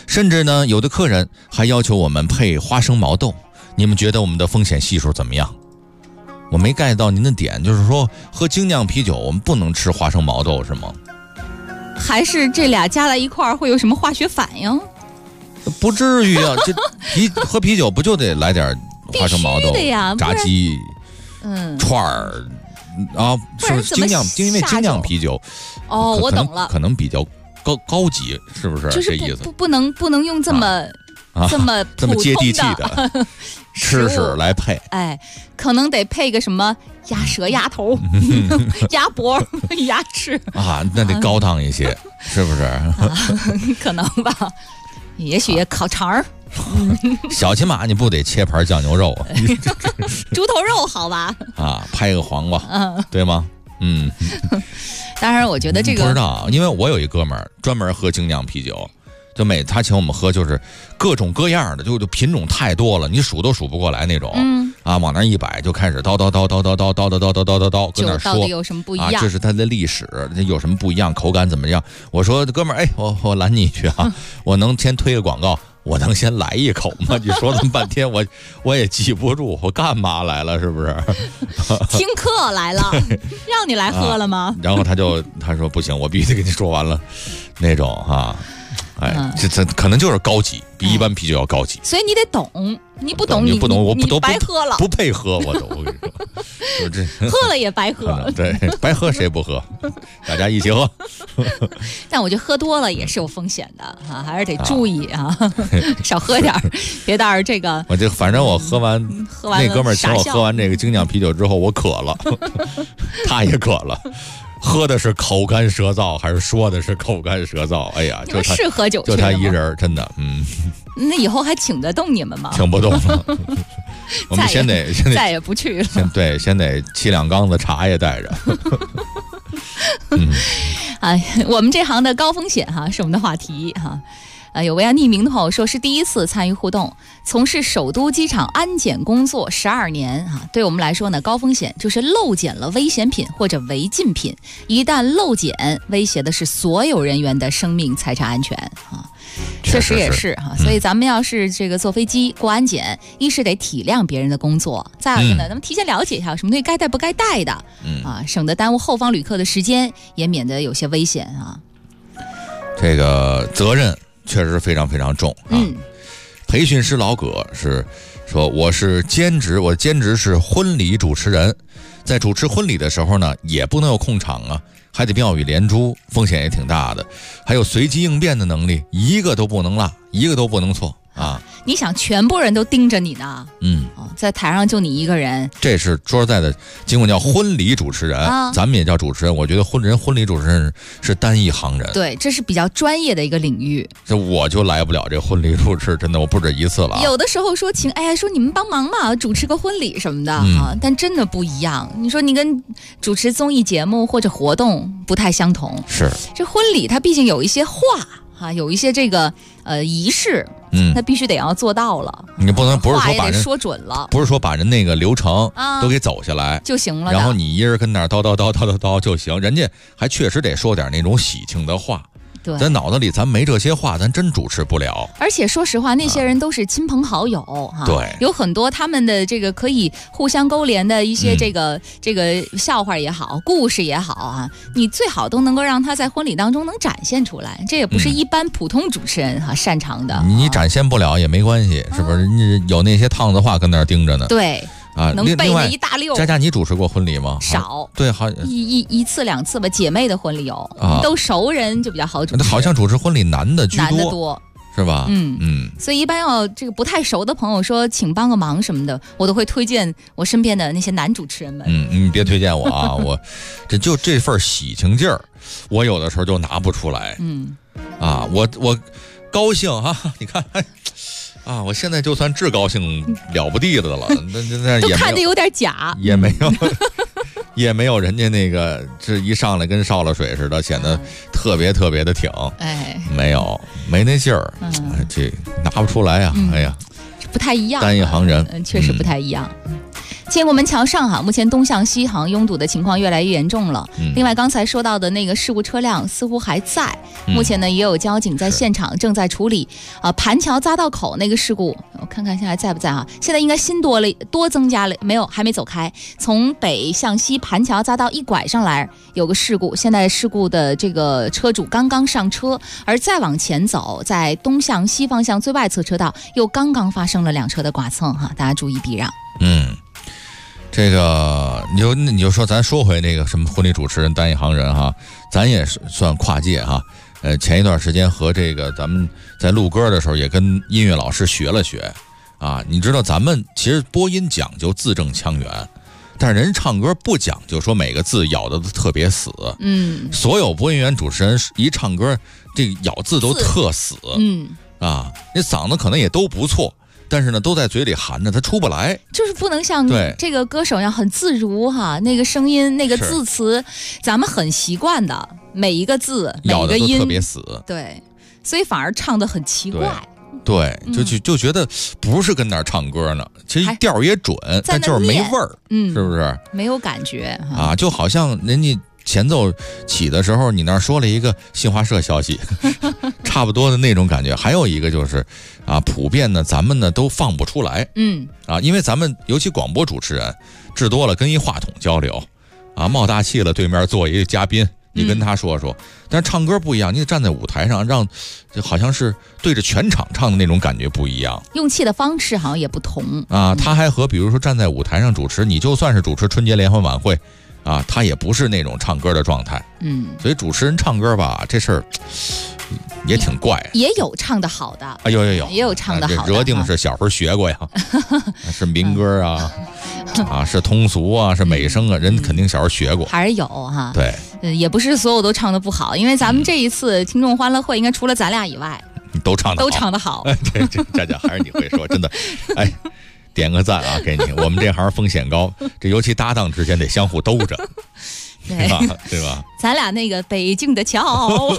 甚至呢，有的客人还要求我们配花生毛豆。你们觉得我们的风险系数怎么样？我没 get 到您的点，就是说喝精酿啤酒我们不能吃花生毛豆是吗？ 还是这俩加在一块儿会有什么化学反应？ 不至于啊，这喝啤酒不就得来点花生毛豆、炸鸡、串儿啊？是不是精酿？因为精酿啤酒哦，我懂了， 可能比较高级，是不是？ 就是这意思？ 不能用这么。这么接地气的吃食来配， 哎，可能得配个什么鸭舌、鸭头、鸭脖、鸭翅啊，那得高档一些，是不是？ 可能吧，也许烤肠儿。 小起码你不得切盘酱牛肉， 猪头肉好吧？ 啊，拍个黄瓜，对吗？ 当然，我觉得这个不知道，因为我有一哥们儿专门喝精酿啤酒。就他请我们喝，就是各种各样的，就品种太多了，你数都数不过来那种。往那一摆，就开始叨，跟那说到底有什么不一样？ 这是它的历史，有什么不一样？口感怎么样？我说哥们儿，我拦你一句啊，我能先推个广告，我能先来一口吗？你说这么半天，我也记不住，我干嘛来了？是不是？ 听课来了，让你来喝了吗？ 然后他说不行，我必须得跟你说完了，那种哈。这可能就是高级，比一般啤酒要高级。 所以你得懂，你不懂， 我不白喝了， 不配喝，我跟你说，这喝了也白喝。 对，白喝谁不喝？大家一起喝。 但我觉得喝多了也是有风险的啊，还是得注意啊，少喝点，别到时候这个。 反正我喝完那哥们儿请我喝完这个精酿啤酒之后，我渴了，他也渴了。喝的是口干舌燥，还是说的是口干舌燥？哎呀， 你们是喝酒就他一人，真的， 那以后还请得动你们吗？ 请不动了，我们先得再也不去了。 先得7两缸子茶也带着。 我们这行的高风险是我们的话题哈。有位匿名的朋友说是第一次参与互动，从事首都机场安检工作12年对我们来说呢，高风险就是漏检了危险品或者违禁品，一旦漏检，威胁的是所有人员的生命财产安全确实也是所以咱们要是这个坐飞机过安检，一是得体谅别人的工作，再有一个呢，咱们提前了解一下什么东西该带不该带的省得耽误后方旅客的时间，也免得有些危险这个责任确实非常非常重培训师老葛是说，我的兼职是婚礼主持人，在主持婚礼的时候呢，也不能有空场啊，还得妙语连珠，风险也挺大的，还有随机应变的能力，一个都不能落，一个都不能错啊！ 你想，全部人都盯着你呢，在台上就你一个人， 这是说实在的，尽管叫婚礼主持人，咱们也叫主持人，我觉得婚礼主持人是单一行人， 对，这是比较专业的一个领域。 这我就来不了这婚礼主持，真的我不止一次了。 有的时候说说你们帮忙嘛，主持个婚礼什么的但真的不一样。你说你跟主持综艺节目或者活动不太相同， 是这婚礼它毕竟有一些话有一些这个仪式。他必须得要做到了， 你不是说把人说准了， 不是说把人那个流程都给走下来就行了， 然后你一人跟那儿叨就行，人家还确实得说点那种喜庆的话。 对， 咱脑子里咱没这些话，咱真主持不了。 而且说实话，那些人都是亲朋好友对， 有很多他们的这个可以互相勾连的一些这个笑话也好，故事也好你最好都能够让他在婚礼当中能展现出来，这也不是一般普通主持人擅长的。 你展现不了也没关系，是不是？你有那些趟子话跟那儿盯着呢。 对。能背那一大溜。 佳佳，你主持过婚礼吗？ 少， 对，好一次两次吧。姐妹的婚礼有，都熟人就比较好主持。 好像主持婚礼男的居多， 男的多是吧？ 所以一般要这个不太熟的朋友说请帮个忙什么的，我都会推荐我身边的那些男主持人们。 你别推荐我啊，我这份喜庆劲儿，我有的时候就拿不出来。我高兴你看。我现在就算至高兴了不地的了，那都看着有点假， 也没有人家那个这一上来跟烧了水似的，显得特别特别的挺。没那劲儿，这拿不出来呀。哎呀， 不太一样， 单一行人， 确实不太一样。 建国门桥上目前东向西拥堵的情况越来越严重了。另外刚才说到的那个事故车辆似乎还在，目前呢也有交警在现场正在处理。盘桥匝道口那个事故，我看看现在在不在现在应该多增加了，没有，还没走开。从北向西盘桥匝道一拐上来有个事故，现在事故的这个车主刚刚上车，而再往前走，在东向西方向最外侧车道又刚刚发生了2车的剐蹭大家注意避让。 这个你就说咱说回那个什么婚礼主持人单一行人咱也算跨界前一段时间和这个咱们在录歌的时候也跟音乐老师学了学你知道咱们其实播音讲究字正腔圆，但是人唱歌不讲究说每个字咬的都特别死。所有播音员主持人一唱歌这个咬字都特死。那嗓子可能也都不错，但是呢都在嘴里含着，它出不来， 就是不能像这个歌手一样很自如那个声音那个字词咱们很习惯的，每一个字每一个音咬的都特别死。 对，所以反而唱得很奇怪。 对，就觉得不是跟那儿唱歌呢，其实调也准，但就是没味儿，是不是？ 没有感觉就好像人家前奏起的时候，你那儿说了一个新华社消息，差不多的那种感觉。还有一个就是普遍呢，咱们呢都放不出来，因为咱们尤其广播主持人，至多了跟一话筒交流，冒大气了，对面坐一个嘉宾。你跟他说说，但是唱歌不一样，你得站在舞台上，让就好像是对着全场唱的那种感觉不一样， 用气的方式好像也不同他还和比如说站在舞台上主持，你就算是主持春节联欢晚会他也不是那种唱歌的状态。所以主持人唱歌吧，这事儿也挺怪。 也有唱得好的也有唱得好的惹定是小时候学过呀是民歌是通俗是美声人肯定小时候学过， 还是有对， 也不是所有都唱得不好，因为咱们这一次听众欢乐会应该除了咱俩以外都唱得好这还是你会说，真的点个赞给你，我们这行风险高，这尤其搭档之间得相互兜着对吧？ 咱俩那个北京的桥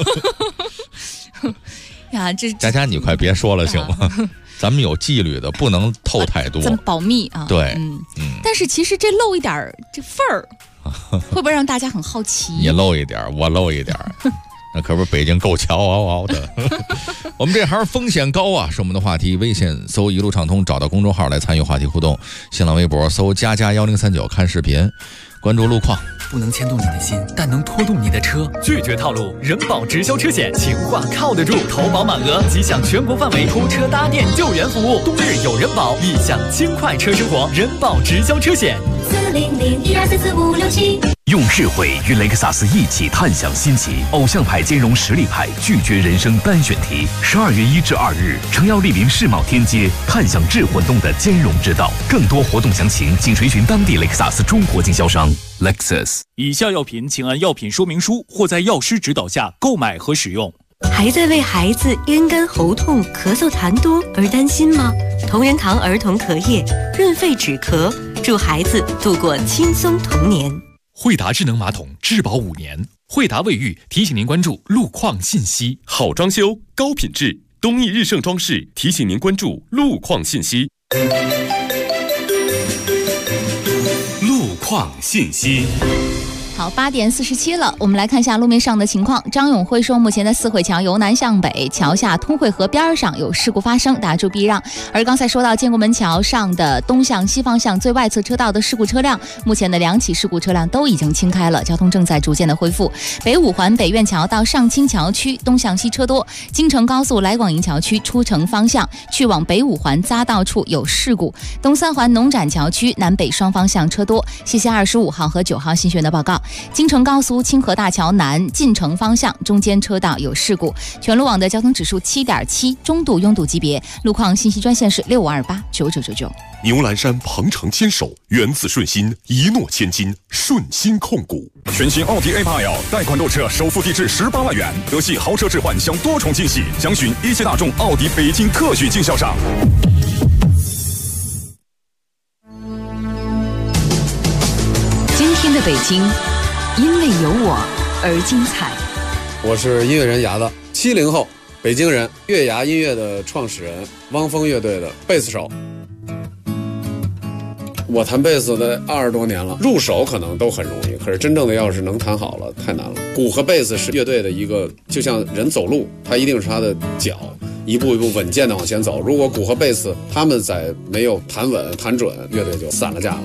呀， 佳佳你快别说了行吗？咱们有纪律的，不能透太多， 咱们保密对， 但是其实这露一点这份儿，会不会让大家很好奇？ 你露一点，我露一点，那可不是北京够瞧嗷嗷的。我们这行风险高是我们的话题。微信搜一路畅通，找到公众号来参与话题互动。新浪微博搜佳佳1039看视频，关注路况。 不能牵动你的心，但能拖动你的车。拒绝套路，人保直销车险，情话靠得住。投保满额即享全国范围拖车搭电救援服务。冬日有人保，一享轻快车生活。人保直销车险 40012445567。 用智慧与雷克萨斯一起探享新奇，偶像派兼容实力派，拒绝人生单选题。12月1至2日，诚邀莅临世贸天阶，探享智混动的兼容之道。更多活动详情，请垂询当地雷克萨斯中国经销商 Lexus。 以下药品请按药品说明书或在药师指导下购买和使用。 还在为孩子咽干喉痛、咳嗽痰多而担心吗？同仁堂儿童咳液润肺止咳，助孩子度过轻松童年。 惠达智能马桶质保5年，惠达卫浴提醒您关注路况信息。 好装修，高品质，东义日盛装饰提醒您关注路况信息。路况信息。 好，8点47了，我们来看一下路面上的情况。张永辉说，目前在四惠桥由南向北桥下通惠河边上有事故发生，大家注意避让。而刚才说到建国门桥上的东向西方向最外侧车道的事故车辆，目前的2起事故车辆都已经清开了，交通正在逐渐的恢复。北五环北苑桥到上清桥区东向西车多，京承高速来广营桥区出城方向去往北五环匝道处有事故，东三环农展桥区南北双方向车多。谢谢25号和9号新学员的报告。京承高速清河大桥南进城方向中间车道有事故，全路网的交通指数7.7，中度拥堵级别。路况信息专线是65289999。 牛栏山鹏程牵手，源自顺心，一诺千金，顺心控股。全新奥迪 A8L 贷款购车首付低至18万元，德系豪车置换享多重惊喜，详询一汽大众奥迪北京特许经销商。 今天的北京因为有我而精彩。 我是音乐人牙子，70后，北京人，月牙音乐的创始人，汪峰乐队的贝斯手。 我弹贝斯的20多年了，入手可能都很容易，可是真正的要是能弹好了，太难了。鼓和贝斯是乐队的一个，就像人走路，他一定是他的脚一步一步稳健的往前走。如果鼓和贝斯他们在没有弹稳弹准，乐队就散了架了。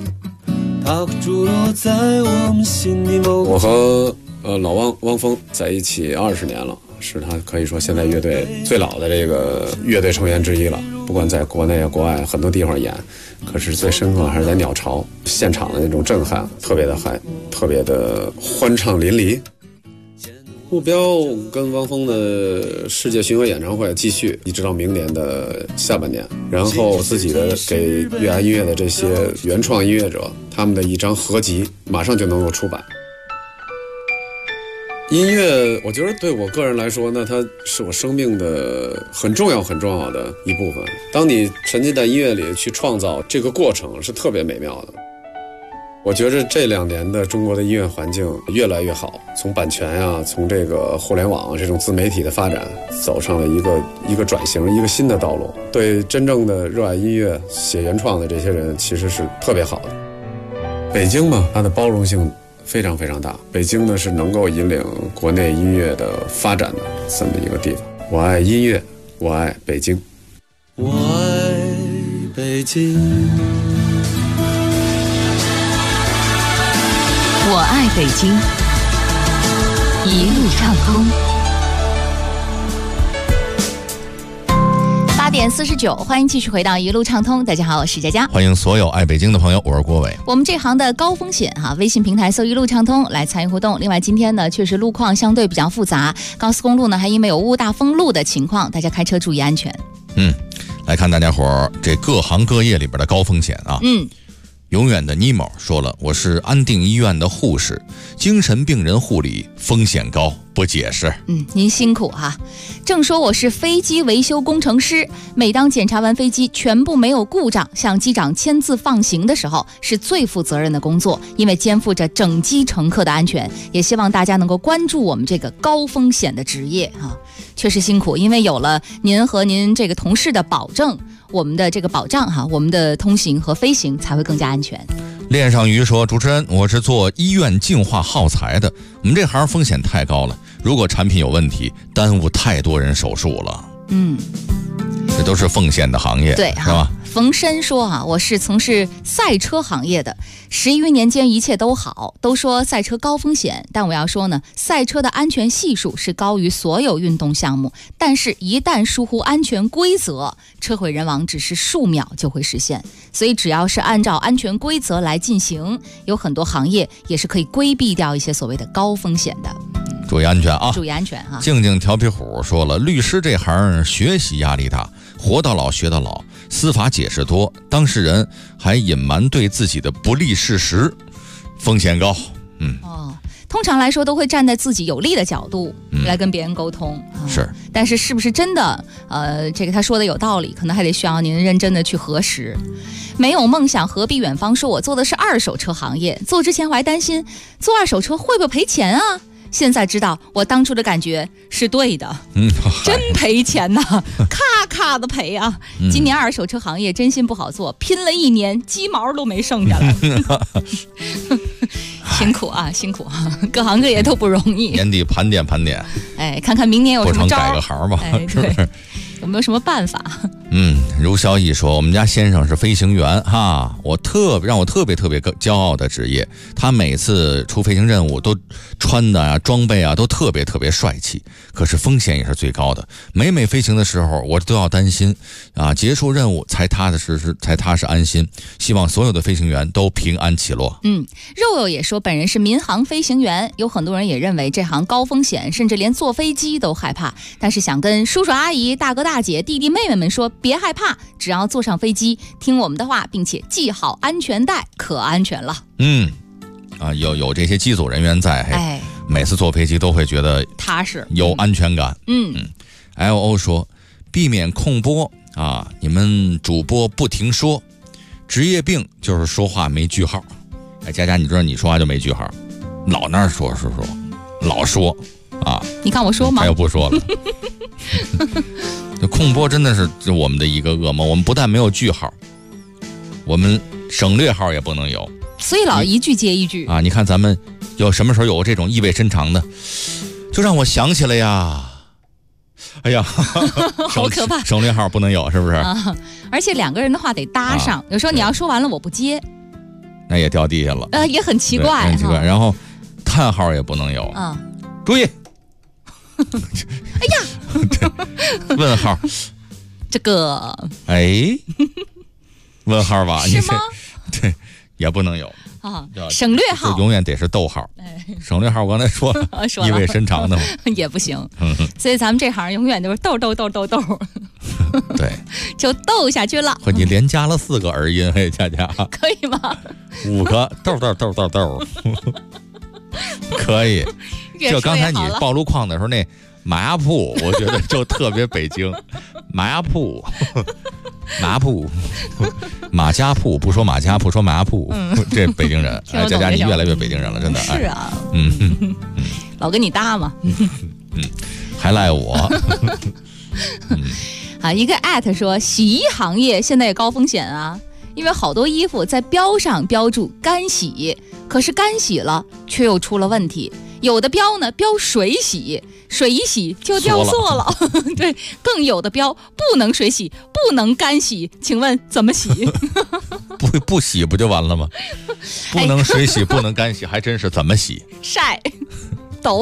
我和老汪峰在一起20年了，是他可以说现在乐队最老的这个乐队成员之一了。不管在国内啊国外很多地方演，可是最深刻还是在鸟巢现场的那种震撼，特别的嗨，特别的欢畅淋漓。目标跟汪峰的世界巡回演唱会继续，一直到明年的下半年。然后自己的给粤爱音乐的这些原创音乐者，他们的一张合集马上就能够出版。音乐我觉得对我个人来说呢，它是我生命的很重要很重要的一部分。当你沉浸在音乐里去创造，这个过程是特别美妙的。我觉着这2年的中国的音乐环境越来越好，从版权啊，从这个互联网这种自媒体的发展，走上了一个转型，一个新的道路。对真正的热爱音乐、写原创的这些人，其实是特别好的。北京嘛，它的包容性非常非常大。北京呢是能够引领国内音乐的发展的这么一个地方。我爱音乐，我爱北京。 我爱北京。 我爱北京，一路畅通。 8点49，欢迎继续回到一路畅通。大家好，我是佳佳， 欢迎所有爱北京的朋友，我是郭伟。 我们这行的高风险微信平台搜一路畅通来参与互动。另外今天呢，确实路况相对比较复杂，高速公路呢还因为有雾大封路的情况，大家开车注意安全。 来看大家伙儿这各行各业里边的高风险啊。永远的尼莫说了，我是安定医院的护士，精神病人护理风险高，不解释。 您辛苦哈。正说我是飞机维修工程师，每当检查完飞机全部没有故障，向机长签字放行的时候，是最负责任的工作，因为肩负着整机乘客的安全。也希望大家能够关注我们这个高风险的职业确实辛苦，因为有了您和您这个同事的保证，我们的这个保障我们的通行和飞行才会更加安全。 恋上鱼说，主持人，我是做医院净化耗材的，我们这行风险太高了，如果产品有问题，耽误太多人手术了。这都是奉献的行业， 对， 是吧？ 冯申说我是从事赛车行业的，11余年间一切都好，都说赛车高风险，但我要说呢，赛车的安全系数是高于所有运动项目，但是一旦疏忽安全规则，车毁人亡只是数秒就会实现。所以只要是按照安全规则来进行，有很多行业也是可以规避掉一些所谓的高风险的。 注意安全啊！ 注意安全哈！ 静静调皮虎说了，律师这行学习压力大，活到老学到老，司法解释多，当事人还隐瞒对自己的不利事实，风险高。 通常来说都会站在自己有利的角度来跟别人沟通，但是是不是真的这个他说的有道理，可能还得需要您认真的去核实。没有梦想何必远方说，我做的是二手车行业，做之前我还担心做二手车会不会赔钱啊，现在知道我当初的感觉是对的，真赔钱呐，咔咔的赔啊！今年二手车行业真心不好做，拼了1年，鸡毛都没剩下来。辛苦啊，辛苦啊！各行各业都不容易。 年底盘点盘点， 看看明年有什么招， 不成改个行吧，是不是？ 有没有什么办法？ 如萧逸说，我们家先生是飞行员哈，让我特别骄傲的职业。他每次出飞行任务都穿的装备都特别帅气，可是风险也是最高的。每飞行的时候，我都要担心结束任务才踏实安心。希望所有的飞行员都平安起落。 肉肉也说，本人是民航飞行员，有很多人也认为这行高风险，甚至连坐飞机都害怕。但是想跟叔叔阿姨、大哥大姐、弟弟妹妹们说，别害怕，只要坐上飞机，听我们的话，并且系好安全带，可安全了。 有这些机组人员在，每次坐飞机都会觉得踏实， 有安全感。LO 说，避免空播你们主播不停说，职业病就是说话没句号。佳佳，你知道你说话就没句号，老那儿说，老说你看我说吗？ 他又不说了。空播真的是我们的一个噩梦，我们不但没有句号，我们省略号也不能有。 所以老一句接一句啊！你看咱们有什么时候有这种意味深长的，就让我想起了呀。哎呀， 好可怕！ 省略号不能有，是不是？ 啊！而且两个人的话得搭上，有时候你要说完了我不接， 那也掉地下了。 也很奇怪， 很奇怪。然后叹号也不能有。注意。 哎呀！ 问号。 这个。 哎。问号吧？ 是吗？ 对。也不能有啊，省略号永远得是逗号。省略号我刚才说了，意味深长的也不行。所以咱们这行永远都是逗。 对， 就逗下去了。 或你连加了4个儿音，嘿，佳佳， 可以吗 ？5个逗，可以。就刚才你暴露框的时候那马牙铺，我觉得就特别北京，马牙铺。马铺，马家铺不说马家铺，说马铺，这北京人。佳佳，你越来越北京人了，真的。 是啊，老跟你搭嘛。 还赖我。 啊，一个@说，洗衣行业现在也高风险啊，因为好多衣服在标上标注干洗，可是干洗了却又出了问题。有的标呢标水洗，水一洗就掉色了。对，更有的标不能水洗，不能干洗，请问怎么洗？ 不洗不就完了吗？不能水洗，不能干洗，还真是怎么洗？ 晒。抖，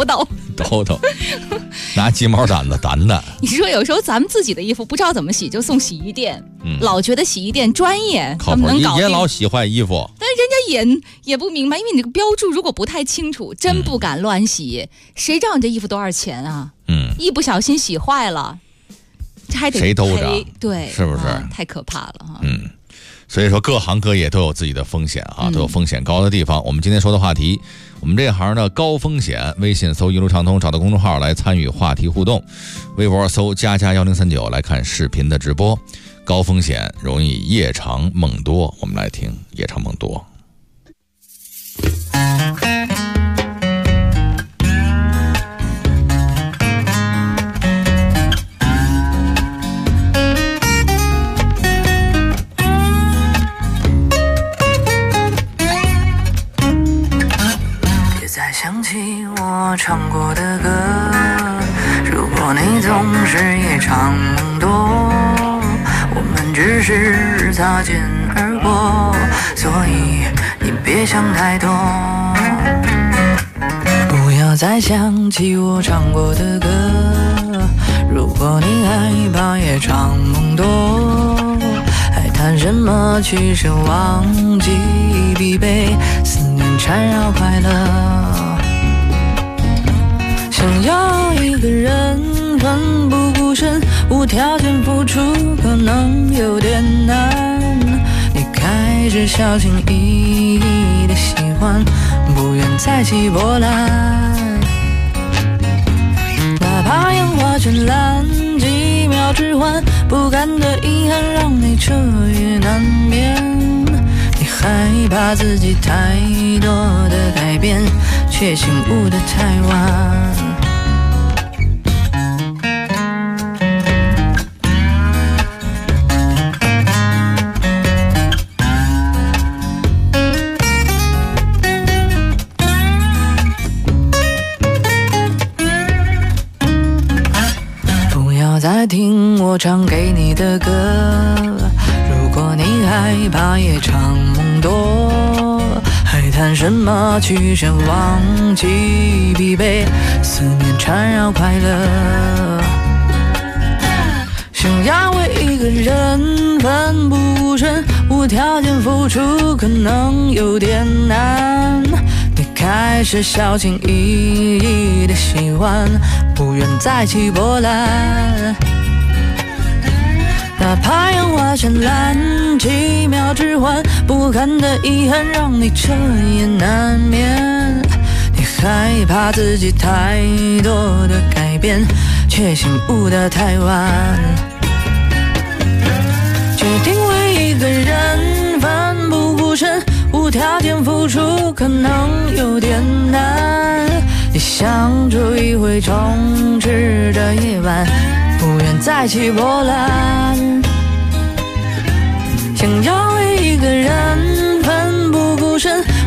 拿鸡毛掸子掸。 你说有时候咱们自己的衣服不知道怎么洗，就送洗衣店，老觉得洗衣店专业， 靠谱， 他们能搞定， 也老洗坏衣服。 但是人家也不明白，因为你这个标注如果不太清楚，真不敢乱洗。谁知道你这衣服多少钱啊？一不小心洗坏了，这还得谁兜着？ 对， 是不是？ 太可怕了哈。 所以说各行各业都有自己的风险啊，都有风险高的地方。我们今天说的话题，我们这行呢高风险，微信搜一路畅通，找到公众号来参与话题互动，微博搜佳佳1039来看视频的直播。高风险容易夜长梦多，我们来听夜长梦多。 想起我唱过的歌，如果你总是夜长梦多，我们只是擦肩而过，所以你别想太多。不要再想起我唱过的歌，如果你害怕夜长梦多，还谈什么去奢忘记疲惫，思念缠绕快乐。想要一个人奋不顾身，无条件付出可能有点难，你开始小心翼翼的喜欢，不愿再起波澜。哪怕烟花绚烂，几秒之欢，不甘的遗憾让你彻夜难眠，你害怕自己太多的改变，却醒悟的太晚。再听我唱给你的歌，如果你害怕夜长梦多，还谈什么去奢忘记疲惫，思念缠绕快乐。想要为一个人奋不顾身，无条件付出可能有点难，你开始小心翼翼的喜欢，不愿再起波澜。哪怕烟花绚烂，几秒之欢，不堪的遗憾让你彻夜难眠，你害怕自己太多的改变，却醒悟的太晚。决定为一个人奋不顾身，无条件付出可能有点难，你想住一回充斥着夜晚，不愿再起波澜。想要为一个人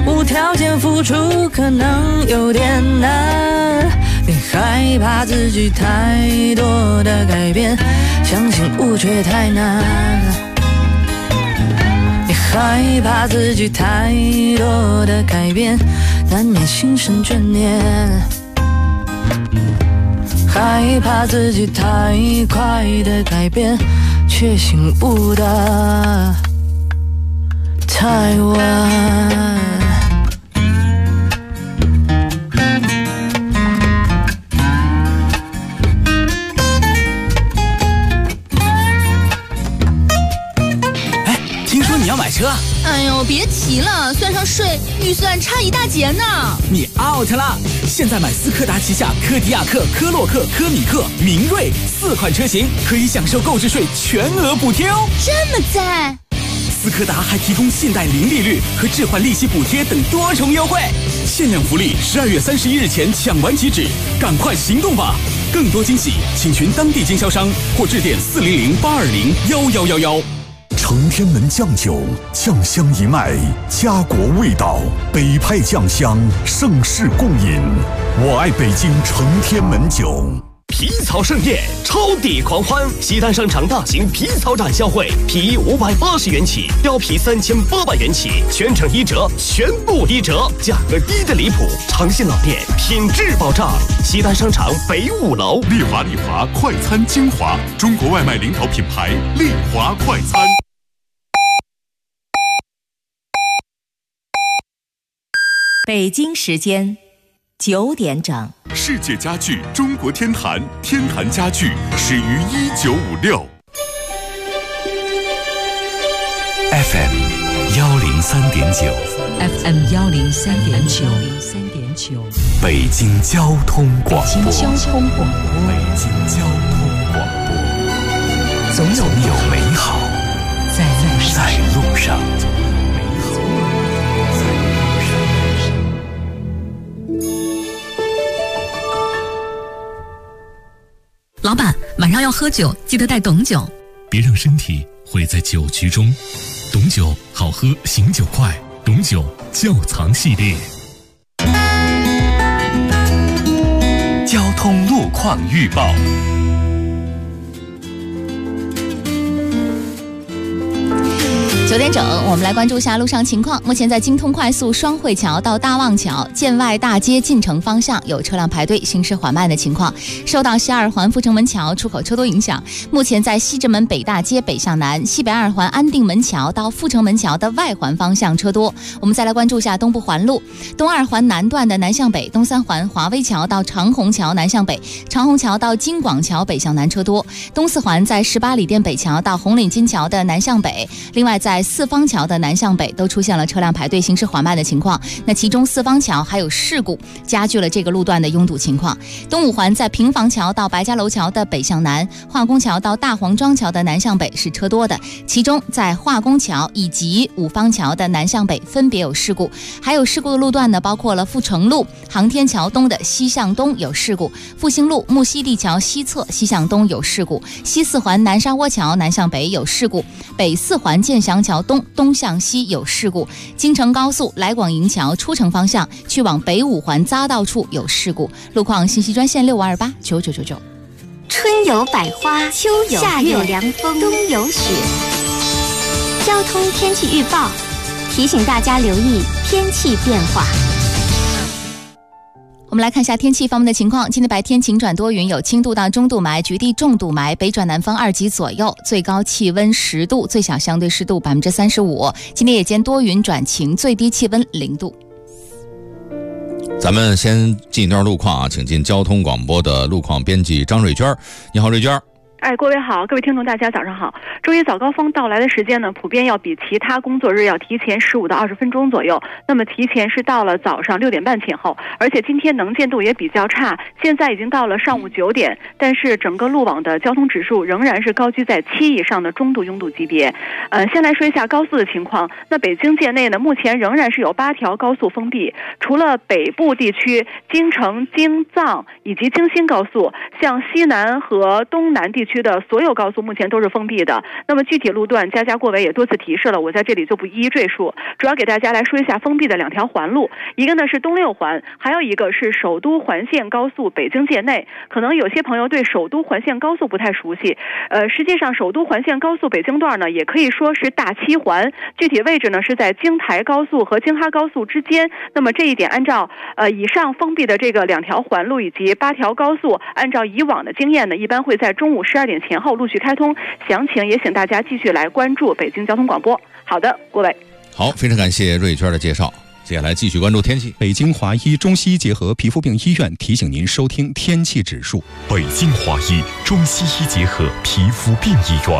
无条件付出可能有点难，你害怕自己太多的改变，相信误却太难。你害怕自己太多的改变，难免心生眷恋。害怕自己太快的改变，却醒悟的太晚。 你要买车？ 哎呦，别提了，算上税，预算差一大截呢。 你 out 了！现在买斯柯达旗下柯迪亚克、科洛克、科米克、明锐4款车型，可以享受购置税全额补贴哦。 这么赞！ 斯柯达还提供信贷零利率和置换利息补贴等多重优惠，限量福利，12月31日前抢完即止，赶快行动吧！更多惊喜，请询当地经销商或致电400-820-1111。 承天门酱酒，酱香一脉，家国味道，北派酱香，盛世共饮。我爱北京承天门酒。 皮草盛宴，超抵狂欢！西单商场大型皮草展销会，皮衣580元起，貂皮3800元起，全程1折，全部1折，价格低的离谱。诚信老店，品质保障。西单商场北5楼。 丽华快餐精华，中国外卖领导品牌丽华快餐。 北京时间9点整。 世界家具中国天坛，天坛家具始于1956。 FM 103.9 FM 103.9 北京交通广播。 北京交通广播。 总有美好在路上。 老板，晚上要喝酒，记得带董酒。 别让身体毁在酒局中。董酒好喝，醒酒快。董酒窖藏系列。 交通路况预报。 9点整，我们来关注一下路上情况。目前在京通快速双汇桥到大望桥、建外大街进城方向有车辆排队，行驶缓慢的情况。受到西二环阜成门桥出口车多影响，目前在西直门北大街北向南、西北二环安定门桥到阜成门桥的外环方向车多。我们再来关注一下东部环路，东二环南段的南向北、东三环华威桥到长虹桥南向北、长虹桥到京广桥北向南车多。东四环在18里店北桥到红岭金桥的南向北，另外在四方桥的南向北都出现了车辆排队行驶缓慢的情况，那其中四方桥还有事故，加剧了这个路段的拥堵情况。东五环在平房桥到白家楼桥的北向南、化工桥到大黄庄桥的南向北是车多的，其中在化工桥以及五方桥的南向北分别有事故。还有事故的路段呢，包括了阜成路航天桥东的西向东有事故，复兴路木樨地桥西侧西向东有事故，西四环南沙窝桥南向北有事故，北四环建祥桥东向西有事故，京承高速来广营桥出城方向去往北五环匝道处有事故。路况信息专线65289999。 春有百花，秋有夏有凉风，冬有雪。交通天气预报提醒大家留意天气变化。 我们来看一下天气方面的情况。今天白天晴转多云，有轻度到中度霾，局地重度霾，北转南风2级左右，最高气温10度，最小相对湿度35%。今天夜间多云转晴，最低气温0度。 咱们先进一段路况啊，请进交通广播的路况编辑张瑞娟。你好，瑞娟。 各位好，各位听众大家早上好。周一早高峰到来的时间呢，普遍要比其他工作日要提前15到20分钟左右，那么提前是到了早上6点半前后，而且今天能见度也比较差，现在已经到了上午9点，但是整个路网的交通指数仍然是高居在7以上的中度拥堵级别。先来说一下高速的情况。那北京界内呢，目前仍然是有8条高速封闭，除了北部地区京承、京藏以及京新高速，向西南和东南地区区的所有高速目前都是封闭的。那么具体路段，家过委也多次提示了，我在这里就不一一赘述，主要给大家来说一下封闭的2条环路，一个呢是东6环，还有一个是首都环线高速北京界内。可能有些朋友对首都环线高速不太熟悉，实际上首都环线高速北京段呢，也可以说是大7环，具体位置呢是在京台高速和京哈高速之间。那么这一点，按照以上封闭的这个2条环路以及8条高速，按照以往的经验呢，一般会在中午12点前后陆续开通。详情也请大家继续来关注北京交通广播。好的，郭伟。 好，非常感谢瑞娟的介绍。接下来继续关注天气。 北京华医中西结合皮肤病医院提醒您收听天气指数。 北京华医中西医结合皮肤病医院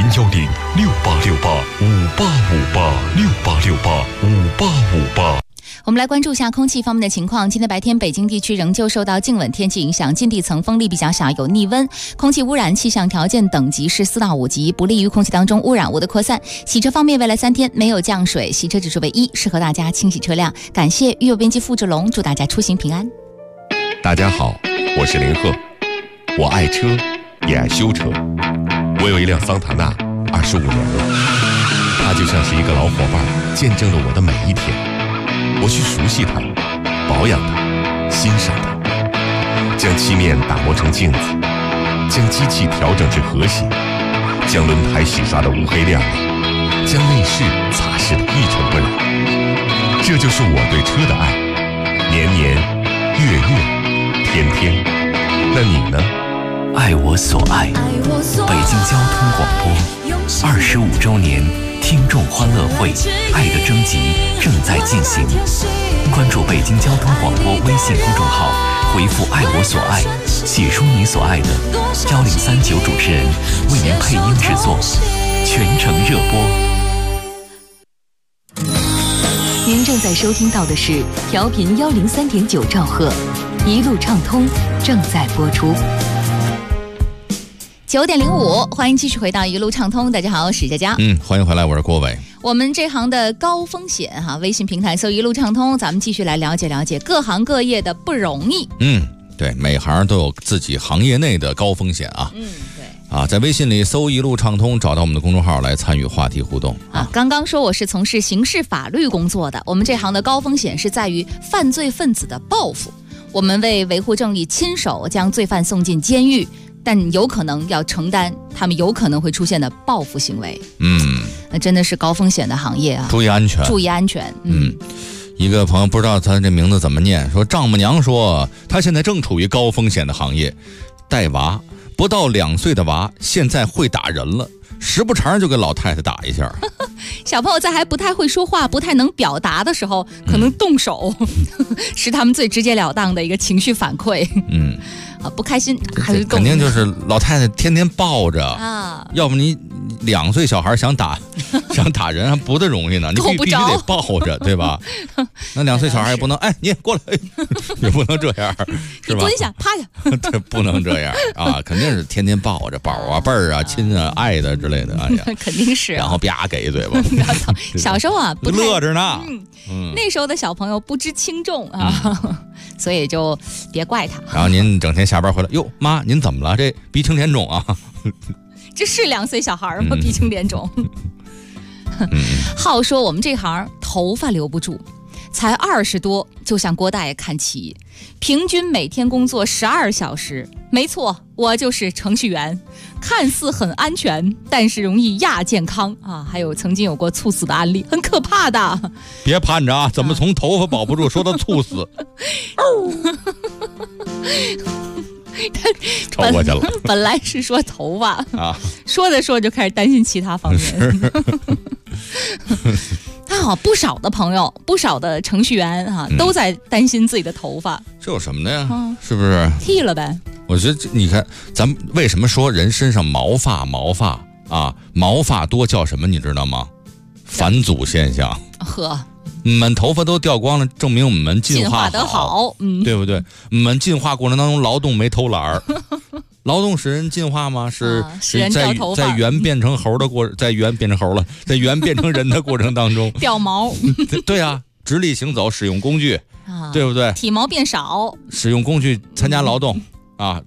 ，010686858585868585858。 我们来关注一下空气方面的情况。今天白天北京地区仍旧受到静稳天气影响，近地层风力比较小，有逆温，空气污染气象条件等级是4到5级，不利于空气当中污染物的扩散。洗车方面，未来3天没有降水，洗车指数为1，适合大家清洗车辆。感谢育有编辑付志龙，祝大家出行平安。 大家好，我是林鹤，我爱车，也爱修车。我有一辆桑塔纳，25年了，它就像是一个老伙伴，见证了我的每一天。我去熟悉它，保养它，欣赏它，将漆面打磨成镜子，将机器调整至和谐，将轮胎洗刷得乌黑亮丽，将内饰擦拭得一尘不染。这就是我对车的爱，年年月月天天。那你呢？ 爱我所爱，北京交通广播25周年听众欢乐会爱的征集正在进行，关注北京交通广播微信公众号，回复爱我所爱，写出你所爱的，1039主持人为您配音制作，全程热播。 您正在收听到的是调频103.9兆赫，一路畅通正在播出。 9点05，欢迎继续回到一路畅通。大家好，我是史佳佳。 欢迎回来，我是郭伟。 我们这行的高风险微信平台搜一路畅通，咱们继续来了解了解各行各业的不容易。 对，每行都有自己行业内的高风险啊。对。在微信里搜一路畅通，找到我们的公众号来参与话题互动。 刚刚说我是从事刑事法律工作的，我们这行的高风险是在于犯罪分子的报复。我们为维护正义，亲手将罪犯送进监狱，但有可能要承担他们有可能会出现的报复行为。那真的是高风险的行业啊！ 注意安全， 注意安全。 一个朋友不知道他这名字怎么念，说丈母娘说他现在正处于高风险的行业，带娃，不到2岁的娃现在会打人了，时不常就给老太太打一下。 小朋友在还不太会说话、不太能表达的时候，可能动手是他们最直截了当的一个情绪反馈。不开心还是肯定就是老太太天天抱着啊，要不你2岁小孩想打人还不得容易呢，你必须得抱着，对吧？那2岁小孩也不能你过来，也不能这样，是吧？ 你蹲下趴下， 这不能这样啊！肯定是天天抱着宝啊、贝儿啊、亲啊、爱的之类的。哎呀， 肯定是。 然后啪给一嘴巴。 小时候不乐着呢。 那时候的小朋友不知轻重啊，所以就别怪他。 然后您整天下班回来，哟妈，您怎么了？这鼻青脸肿啊？ 这是2岁小孩吗？鼻青脸肿。好说我们这行头发留不住，才20多就向郭大爷看齐，平均每天工作12小时。没错，我就是程序员，看似很安全，但是容易亚健康啊！还有曾经有过猝死的案例，很可怕的。 别盼着啊，怎么从头发保不住说到猝死？超过去了。 本来是说头发啊，说着说着就开始担心其他方面。不少的朋友，不少的程序员都在担心自己的头发。 这有什么的呀？是不是剃了呗？ 我觉得你看，咱们为什么说人身上毛发多叫什么？你知道吗？返祖现象。我们头发都掉光了，证明我们进化得好， 对不对？我们进化过程当中劳动没偷懒儿。劳动使人进化吗？是在猿变成猴的在猿变成猴了，在猿变成人的过程当中掉毛。 对啊，直立行走，使用工具，对不对？ 体毛变少， 使用工具参加劳动啊，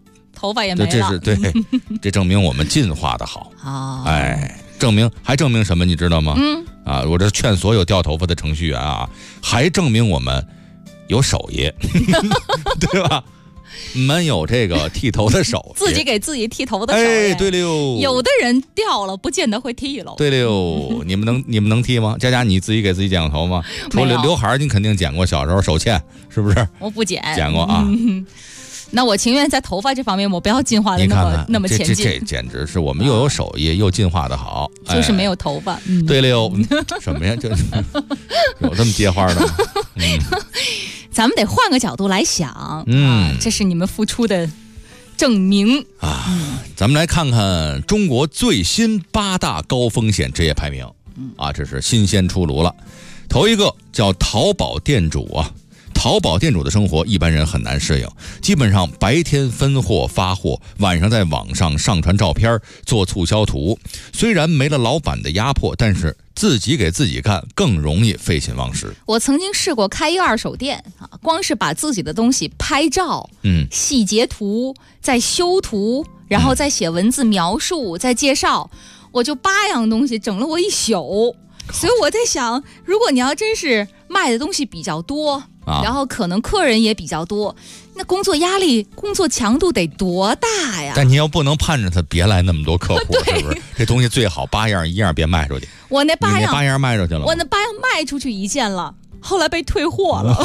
头发也没了。 这是对，这证明我们进化的好。哎，证明什么？你知道吗？我这劝所有掉头发的程序员啊，还证明我们有手艺，对吧？我们有这个剃头的手艺， 自己给自己剃头的手艺。 哎，对了哟。 有的人掉了，不见得会剃了。 对了哟，你们能剃吗？佳佳，你自己给自己剪过头吗？除了刘海，你肯定剪过，小时候手欠是不是？ 我不剪过啊。 那我情愿在头发这方面，我不要进化的那么前进。 这简直是我们又有手艺又进化的好， 就是没有头发。 对了哟，什么呀？这有这么接话的吗？ 咱们得换个角度来想，这是你们付出的证明啊。咱们来看看中国最新8大高风险职业排名这是新鲜出炉了。头一个叫淘宝店主啊。淘宝店主的生活一般人很难适应，基本上白天分货发货，晚上在网上上传照片做促销图。虽然没了老板的压迫，但是自己给自己干更容易废寝忘食。 我曾经试过开一二手店光是把自己的东西拍照细节图，再修图，然后再写文字描述，再介绍，我就8样东西整了我一宿。所以我在想，如果你要真是卖的东西比较多然后可能客人也比较多，那工作压力、工作强度得多大呀？ 但你要不能盼着他别来那么多客户，是不是？这东西最好8样一样别卖出去。 我那8 样卖出去了吗？ 我那8样卖出去1件了，后来被退货了。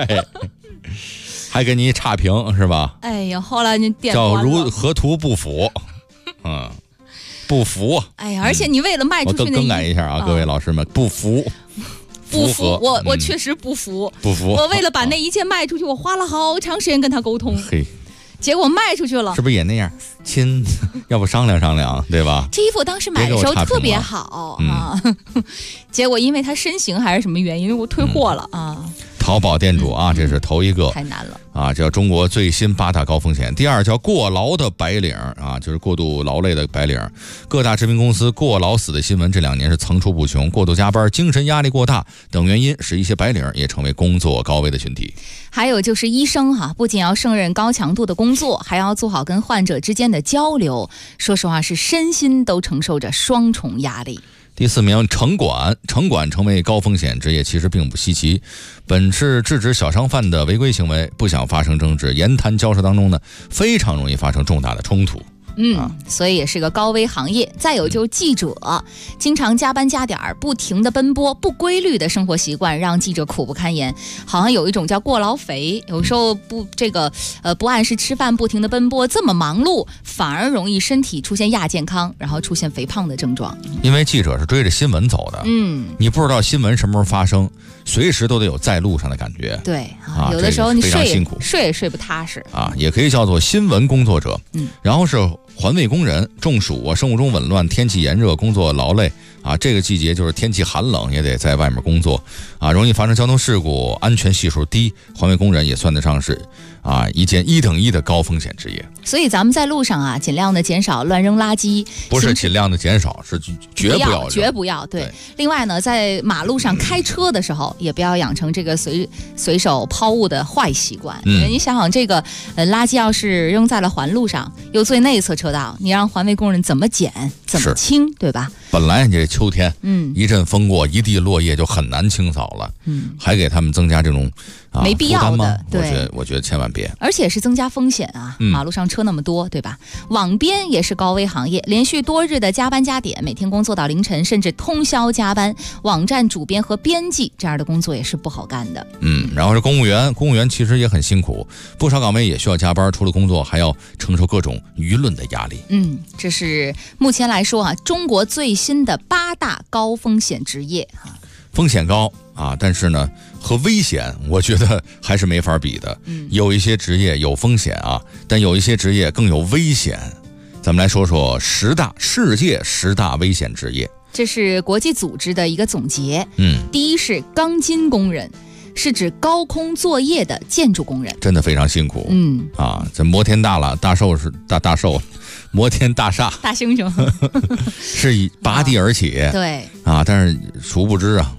还给你差评是吧？ 哎呀，后来那店叫如何图不符，不服。 哎呀，而且你为了卖出去， 我更改一下各位老师们，不服。 不服，我确实不服。我为了把那一件卖出去，我花了好长时间跟他沟通。结果卖出去了， 是不是也那样？亲，要不商量商量，对吧？ 这衣服当时买的时候特别好结果因为他身形还是什么原因，我退货了淘宝店主这是头一个， 太难了叫中国最新8大高风险。第二叫过劳的白领就是过度劳累的白领。各大知名公司过劳死的新闻这2年是层出不穷，过度加班、精神压力过大等原因使一些白领也成为工作高危的群体。 还有就是医生不仅要胜任高强度的工作，还要做好跟患者之间的交流，说实话是身心都承受着双重压力。 第4名城管成为高风险职业其实并不稀奇，本是制止小商贩的违规行为，不想发生争执，言谈交涉当中呢，非常容易发生重大的冲突。 所以也是个高危行业。再有就是记者，经常加班加点，不停的奔波，不规律的生活习惯让记者苦不堪言。好像有一种叫过劳肥，有时候不按时吃饭，不停的奔波，这么忙碌，反而容易身体出现亚健康，然后出现肥胖的症状。 因为记者是追着新闻走的，你不知道新闻什么时候发生，随时都得有在路上的感觉。 对有的时候你非常辛苦， 睡也睡不踏实也可以叫做新闻工作者。然后是环卫工人，中暑生物钟紊乱，天气炎热，工作劳累这个季节就是天气寒冷，也得在外面工作容易发生交通事故，安全系数低，环卫工人也算得上是一件1等1的高风险职业。 所以咱们在路上尽量的减少乱扔垃圾， 不是尽量的减少，是绝不要对。另外呢，在马路上开车的时候，也不要养成这个随手抛物的坏习惯。你想想这个垃圾要是扔在了环路上，又最内侧车道，你让环卫工人怎么捡怎么清，对吧？ 本来这秋天一阵风过，一地落叶就很难清扫了，还给他们增加这种没必要的， 对，我觉得千万别， 而且是增加风险马路上车那么多，对吧？网编也是高危行业，连续多日的加班加点，每天工作到凌晨，甚至通宵加班，网站主编和编辑这样的工作也是不好干的。 然后是公务员其实也很辛苦，不少岗位也需要加班，除了工作还要承受各种舆论的压力。 这是目前来说中国最新的8大高风险职业风险高但是呢和危险我觉得还是没法比的。有一些职业有风险但有一些职业更有危险。咱们来说说世界10大危险职业， 这是国际组织的一个总结。第一是钢筋工人，是指高空作业的建筑工人， 真的非常辛苦。这摩天大寿是大寿，摩天大厦大猩猩是以拔地而起， 对但是殊不知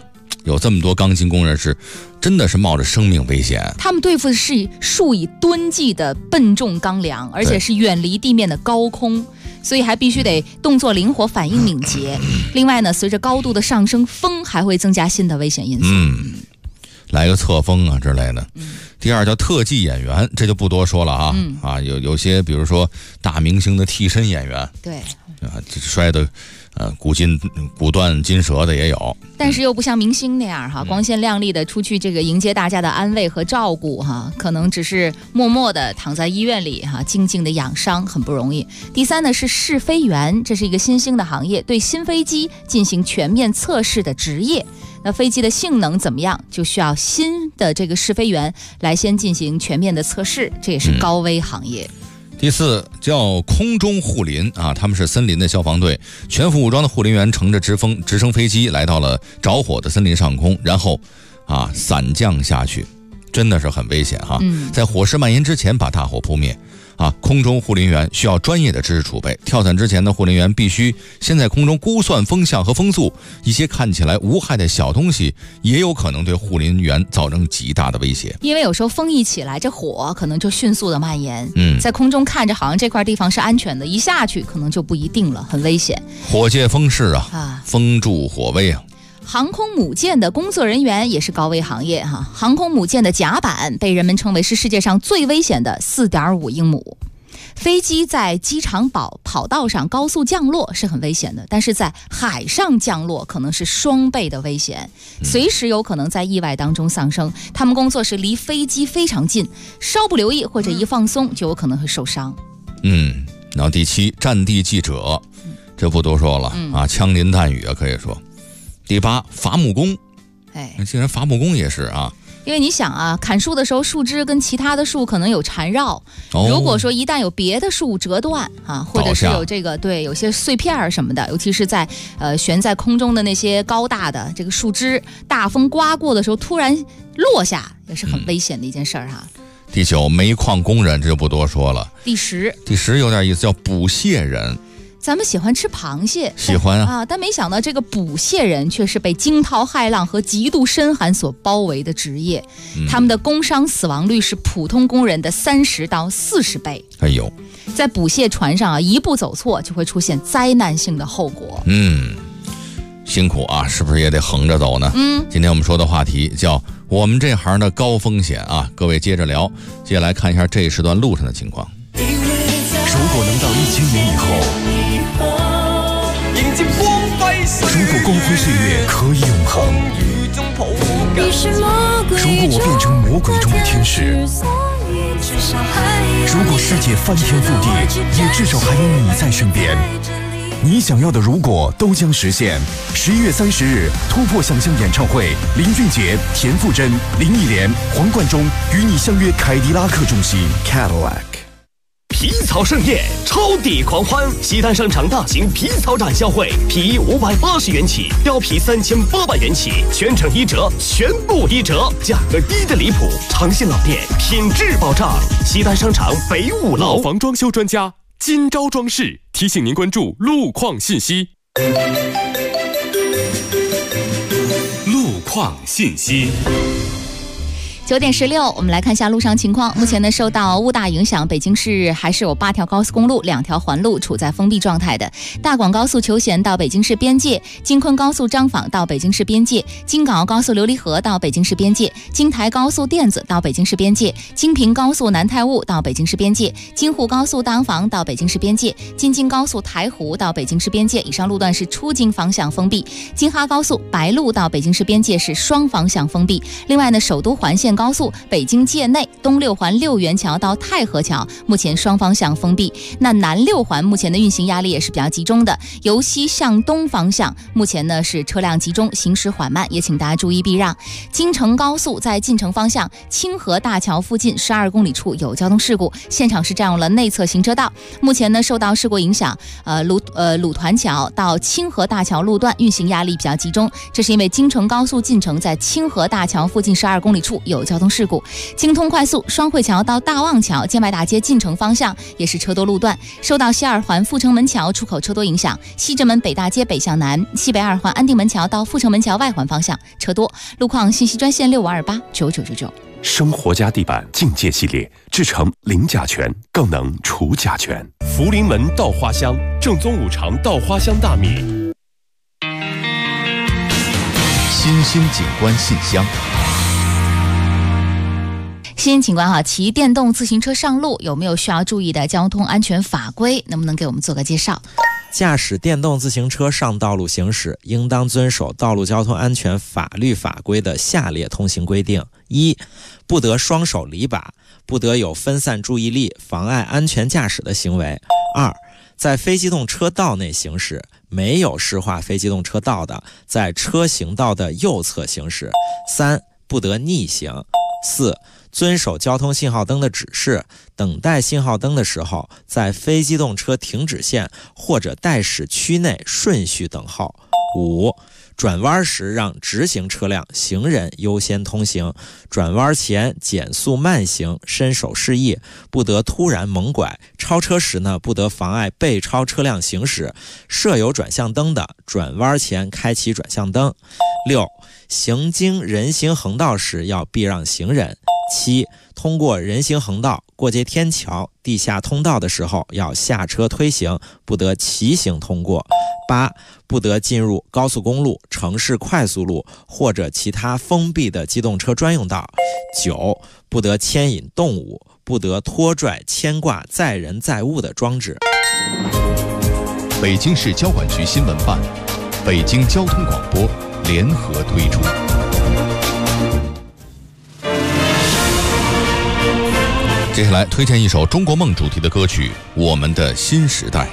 有这么多钢筋工人是真的是冒着生命危险。 他们对付的是数以吨计的笨重钢梁，而且是远离地面的高空，所以还必须得动作灵活，反应敏捷。另外呢，随着高度的上升，风还会增加新的危险因素。 来个侧风啊之类的。第二叫特技演员，这就不多说了啊。有些比如说大明星的替身演员， 对摔的骨断筋折的也有， 但是又不像明星那样光鲜亮丽的出去这个迎接大家的安慰和照顾可能只是默默的躺在医院里静静的养伤，很不容易。第三呢是试飞员，这是一个新兴的行业，对新飞机进行全面测试的职业。那飞机的性能怎么样，就需要新的这个试飞员来先进行全面的测试，这也是高危行业。 第四叫空中护林啊，他们是森林的消防队，全副武装的护林员乘着直升飞机来到了着火的森林上空，然后伞降下去，真的是很危险在火势蔓延之前把大火扑灭空中护林员需要专业的知识储备，跳伞之前的护林员必须先在空中估算风向和风速，一些看起来无害的小东西也有可能对护林员造成极大的威胁。 因为有时候风一起来，这火可能就迅速的蔓延。在空中看着好像这块地方是安全的，一下去可能就不一定了，很危险。 火借风势风助火威航空母舰的工作人员也是高危行业航空母舰的甲板被人们称为是世界上最危险的 4.5 英亩。飞机在机场跑道上高速降落是很危险的，但是在海上降落可能是双倍的危险，随时有可能在意外当中丧生。他们工作是离飞机非常近，稍不留意或者一放松就有可能会受伤。 然后第七战地记者，这不多说了枪林弹雨可以说。第八伐木工，竟然伐木工也是因为你想砍树的时候树枝跟其他的树可能有缠绕，如果说一旦有别的树折断或者是有这个有些碎片什么的，尤其是在悬在空中的那些高大的这个树枝，大风刮过的时候突然落下，也是很危险的一件事儿第九煤矿工人，这就不多说了。 第十有点意思，叫捕蟹人。 咱们喜欢吃螃蟹， 喜欢但没想到这个捕蟹人却是被惊涛骇浪和极度深寒所包围的职业。他们的工伤死亡率是普通工人的30到40倍。在捕蟹船上一步走错就会出现灾难性的后果。 辛苦是不是也得横着走呢？今天我们说的话题叫我们这行的高风险各位接着聊。接下来看一下这一时段路上的情况。 如果能到1000年以后，迎接光辉岁月，如果光辉岁月可以永恒，如果我变成魔鬼中的天使，如果世界翻天覆地，也至少还有你在身边。你想要的如果都将实现。11月30日，突破想象演唱会，林俊杰、田馥甄、林忆莲、黄贯中与你相约凯迪拉克中心 Cadillac。皮草盛宴，超抵狂欢！西单商场大型皮草展销会，皮衣580元起，貂皮3800元起，全程1折，全部1折，价格低的离谱，长线老店，品质保障。西单商场北5楼。 老房装修专家金招装饰提醒您关注路况信息。路况信息。 9点16，我们来看一下路上情况。目前呢，受到雾大影响，北京市还是有8条高速公路、2条环路处在封闭状态的。大广高速求贤到北京市边界，京昆高速张坊到北京市边界，京港澳高速琉璃河到北京市边界，京台高速甸子到北京市边界，京平高速南太坞到北京市边界，京沪高速大洋坊到北京市边界，京津高速台湖到北京市边界。以上路段是出京方向封闭。京哈高速白鹿到北京市边界是双方向封闭。另外呢，首都环线高速北京界内东6环6元桥到太和桥目前双方向封闭。那南6环目前的运行压力也是比较集中的，由西向东方向目前呢是车辆集中，行驶缓慢，也请大家注意避让。京承高速在进城方向清河大桥附近12公里处有交通事故，现场是占用了内侧行车道。目前呢受到事故影响，鲁团桥到清河大桥路段运行压力比较集中，这是因为京承高速进城在清河大桥附近12公里处有有交通事故。京通快速双汇桥到大望桥建外大街进城方向也是车多路段，受到西二环阜成门桥出口车多影响，西直门北大街北向南、西北二环安定门桥到阜成门桥外环方向车多。路况信息专线65289999。 生活家地板境界系列，制成零甲醛，更能除甲醛。福临门稻花香，正宗五常稻花香大米。 新兴景观信箱。 新景观哈，骑电动自行车上路有没有需要注意的交通安全法规？能不能给我们做个介绍？ 驾驶电动自行车上道路行驶，应当遵守道路交通安全法律法规的下列通行规定：一、不得双手离把，不得有分散注意力、妨碍安全驾驶的行为；二、在非机动车道内行驶，没有适化非机动车道的，在车行道的右侧行驶；三、不得逆行；四、遵守交通信号灯的指示，等待信号灯的时候，在非机动车停止线或者待驶区内顺序等候。五、转弯时让直行车辆、行人优先通行，转弯前减速慢行，伸手示意，不得突然猛拐，超车时呢，不得妨碍被超车辆行驶，设有转向灯的，转弯前开启转向灯。六、行经人行横道时要避让行人。七、通过人行横道、过街天桥、地下通道的时候要下车推行，不得骑行通过。八、不得进入高速公路、城市快速路或者其他封闭的机动车专用道。九、不得牵引动物，不得拖拽、牵挂载人载物的装置。 北京市交管局新闻办、北京交通广播联合推出。接下来推荐一首中国梦主题的歌曲《我们的新时代》。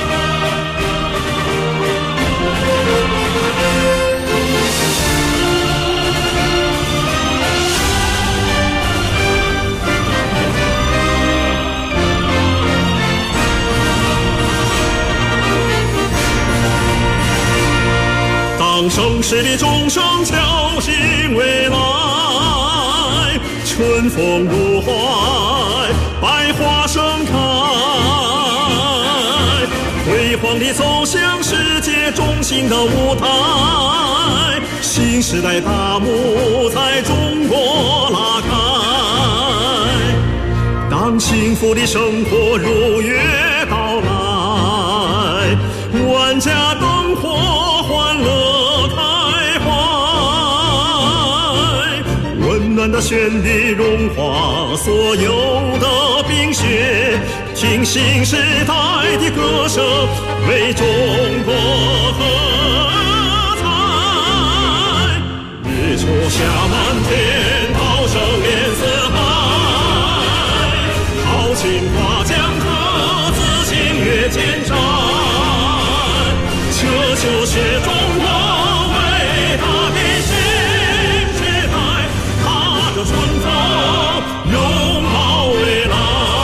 当盛世的钟声敲醒未来，春风入怀，百花盛开，辉煌地走向世界中心的舞台，新时代大幕在中国拉开。当幸福的生活如约到来，万家灯火欢乐开怀，温暖的旋律融化所有的冰雪，听新时代的歌声为中国喝彩。日出下满天，涛声连四海，豪情划江河，自信越千山。这就是中国伟大的新时代，踏着春风拥抱未来。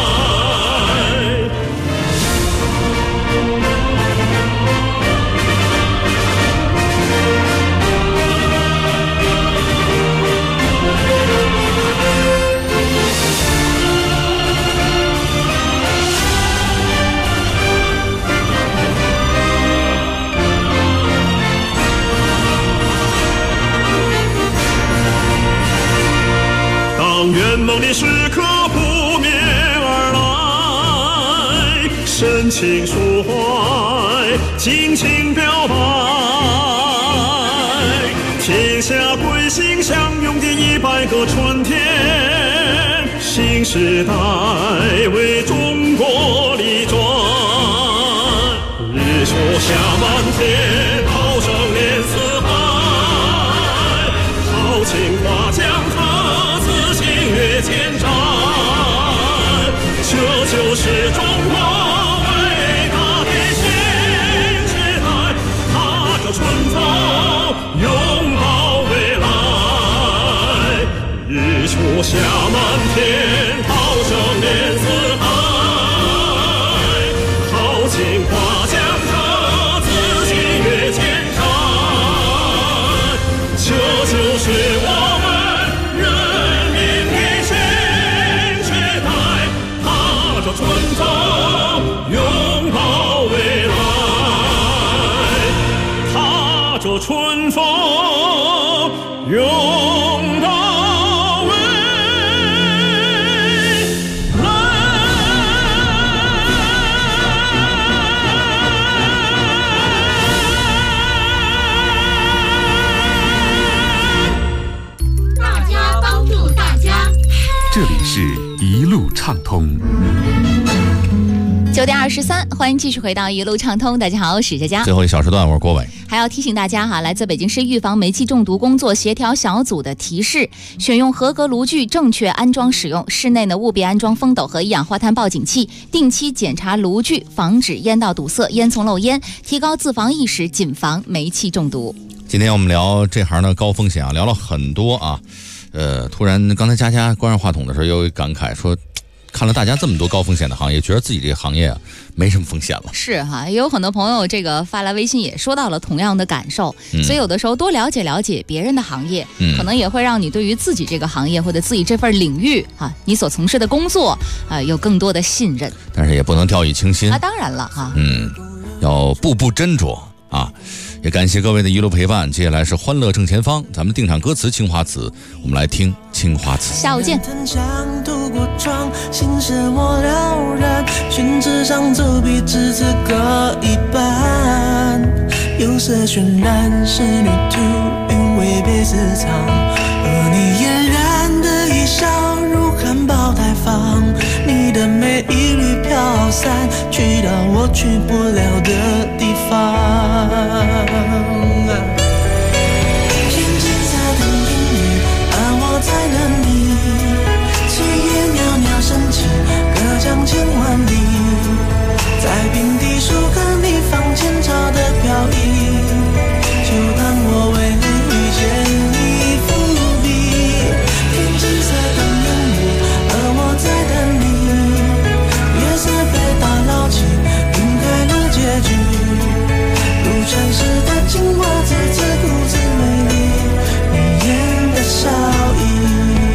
当圆梦的时刻扑面而来，深情抒怀，尽情表白，天下归心相拥的100个春天，新时代为中国立传。日出下满天，涛声连四海，豪情划江河，自信越千山。这就是中国伟大的新时代，踏着春风拥抱未来。日出下满天，涛声连四海，豪情划江河，自信越着春风永到未来。 大家帮助大家， 这里是一路畅通。 9点23，欢迎继续回到一路畅通。大家好，我是佳佳。 最后一小时段，我是郭伟。 还要提醒大家哈，来自北京市预防煤气中毒工作协调小组的提示：选用合格炉具，正确安装使用。室内呢，务必安装风斗和一氧化碳报警器，定期检查炉具，防止烟道堵塞、烟囱漏烟，提高自防意识，谨防煤气中毒。 今天我们聊这行的高风险啊，聊了很多啊。突然刚才佳佳关上话筒的时候，又感慨说，看了大家这么多高风险的行业，觉得自己这个行业啊没什么风险了。 是哈，也有很多朋友这个发来微信也说到了同样的感受，所以有的时候多了解了解别人的行业，可能也会让你对于自己这个行业或者自己这份领域哈，你所从事的工作有更多的信任。 但是也不能掉以轻心啊，当然了哈， 要步步斟酌啊。也感谢各位的一路陪伴，接下来是欢乐正前方，咱们定场歌词《青花瓷》，我们来听《青花瓷》。 下午见。 渡过窗，心事我了然，宣纸上走笔只字各一半，有色渲染是旅途，韵味被私藏，而你嫣然的一笑如含苞待放，你的美一缕飘散，去到我去不了的地方。天金色的阴雨，而我在等你，炊烟袅袅升起，隔江千万里，在平地树根地方前朝的飘逸，就当我为遇见你伏笔。天金色的阴雨，而我在等你，月色被打捞起，晕开了结局，如传世的青花瓷，自顾自美丽，你眼的笑意。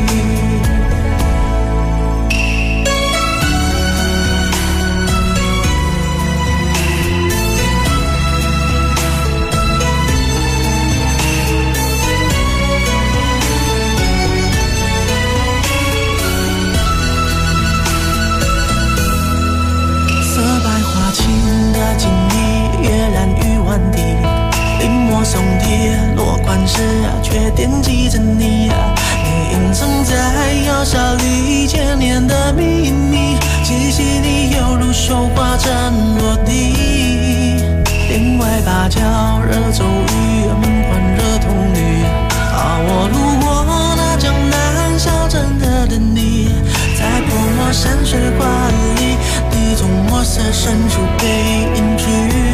色白花青的锦衣，跃然于万地，临摹松贴，落款时却惦记着你，你隐藏在窑下里千年的秘密，细细你犹如绣花针落地，帘外芭蕉惹骤雨，门环惹铜绿，我路过那江南小镇的等你，在泼墨山水画里，你从墨色深处被隐去。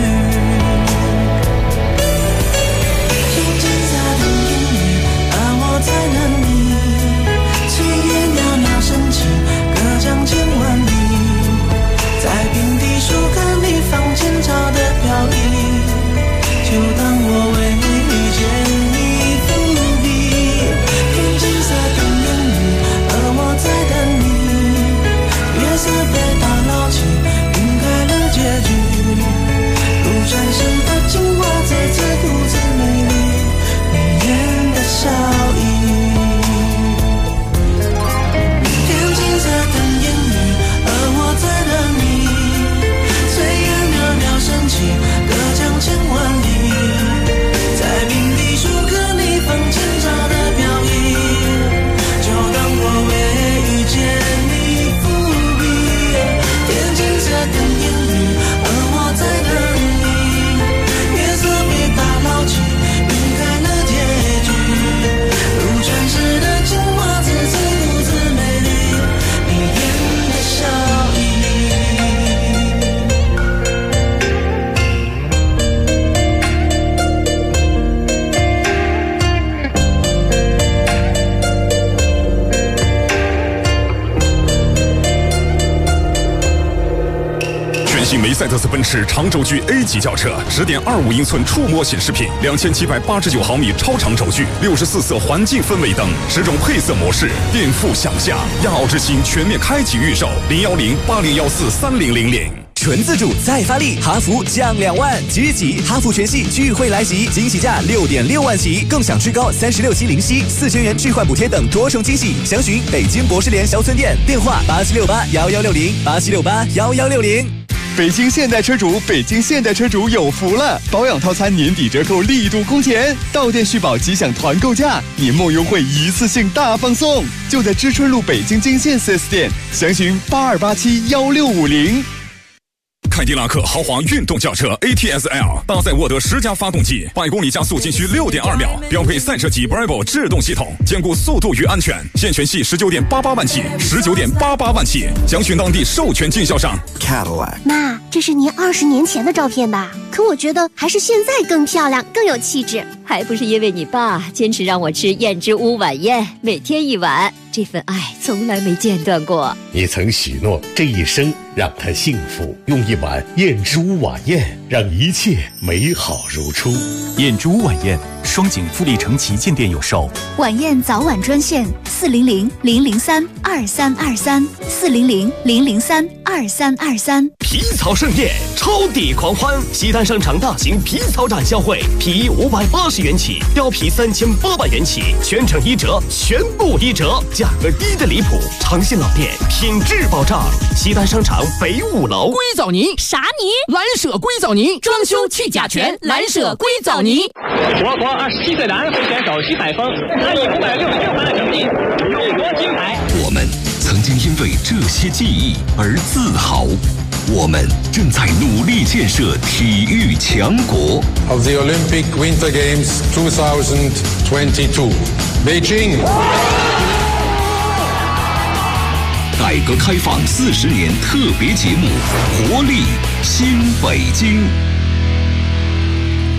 天金色的阴雨，而我在等你，炊烟袅袅升起，隔江千万里，在平地树根里放前朝的飘逸，就当我为遇见你伏笔。天金色的阴雨，而我在等你，月色被打捞起，晕开了结局，如传世的青花瓷，自顾自美丽，你眼的笑意。天金色的阴雨，而我在等你，炊烟袅袅升起，隔江千万里，在平地树根里放前朝的飘逸，就当我为遇见你伏笔。天金色的阴雨，而我在等你，月色被打捞起，晕开了结局，如传世的青花瓷，自顾自美丽，你眼的笑意。 全新梅赛德斯奔驰长轴距 A 级轿车，10.25英寸触摸显示屏，2789毫米超长轴距，64色环境氛围灯，10种配色模式，颠覆想象。亚奥之星全面开启预售，01080143000。 纯自主再发力，哈弗降2万，即日起哈弗全系聚会来袭，惊喜价6.6万起，更享最高36期零息，4000元置换补贴等多重惊喜。详询北京博士联小村店，电话87681160，87681160。 北京现代车主，北京现代车主有福了！保养套餐年底折扣力度空前，到店续保即享团购价，年末优惠一次性大放送，就在知春路北京京县 4S 店，详询82871650。 凯迪拉克豪华运动轿车 ATS-L 搭载沃德10加发动机，100公里加速仅需6.2秒，标配赛车级 Bravo 制动系统，兼顾速度与安全。现全系19.88万起，19.88万起，详询当地授权经销商。 Cadillac。妈，这是您20年前的照片吧？可我觉得还是现在更漂亮，更有气质。 还不是因为你爸坚持让我吃燕之屋晚宴，每天1碗，这份爱从来没间断过。 你曾许诺这一生让他幸福，用1碗燕之屋晚宴让一切美好如初。 燕之屋晚宴，双井富力城旗舰店有售。 晚宴早晚专线400-003-2323，400-003-2323。 皮草盛宴，超抵狂欢！西单商场大型皮草展销会，皮衣580元起，貂皮3800元起，全程1折，全部1折，价格低得离谱。长信老店，品质保障。西单商场北5楼。 硅藻泥啥泥？蓝舍硅藻泥，装修去甲醛，蓝舍硅藻泥。 我国27岁男会选手徐海峰，他以566分的成绩勇夺金牌。 我们曾经因为这些记忆而自豪。我们正在努力建设体育强国。 Of the Olympic Winter Games 2022, Beijing。 改革开放40年特别节目《活力新北京》。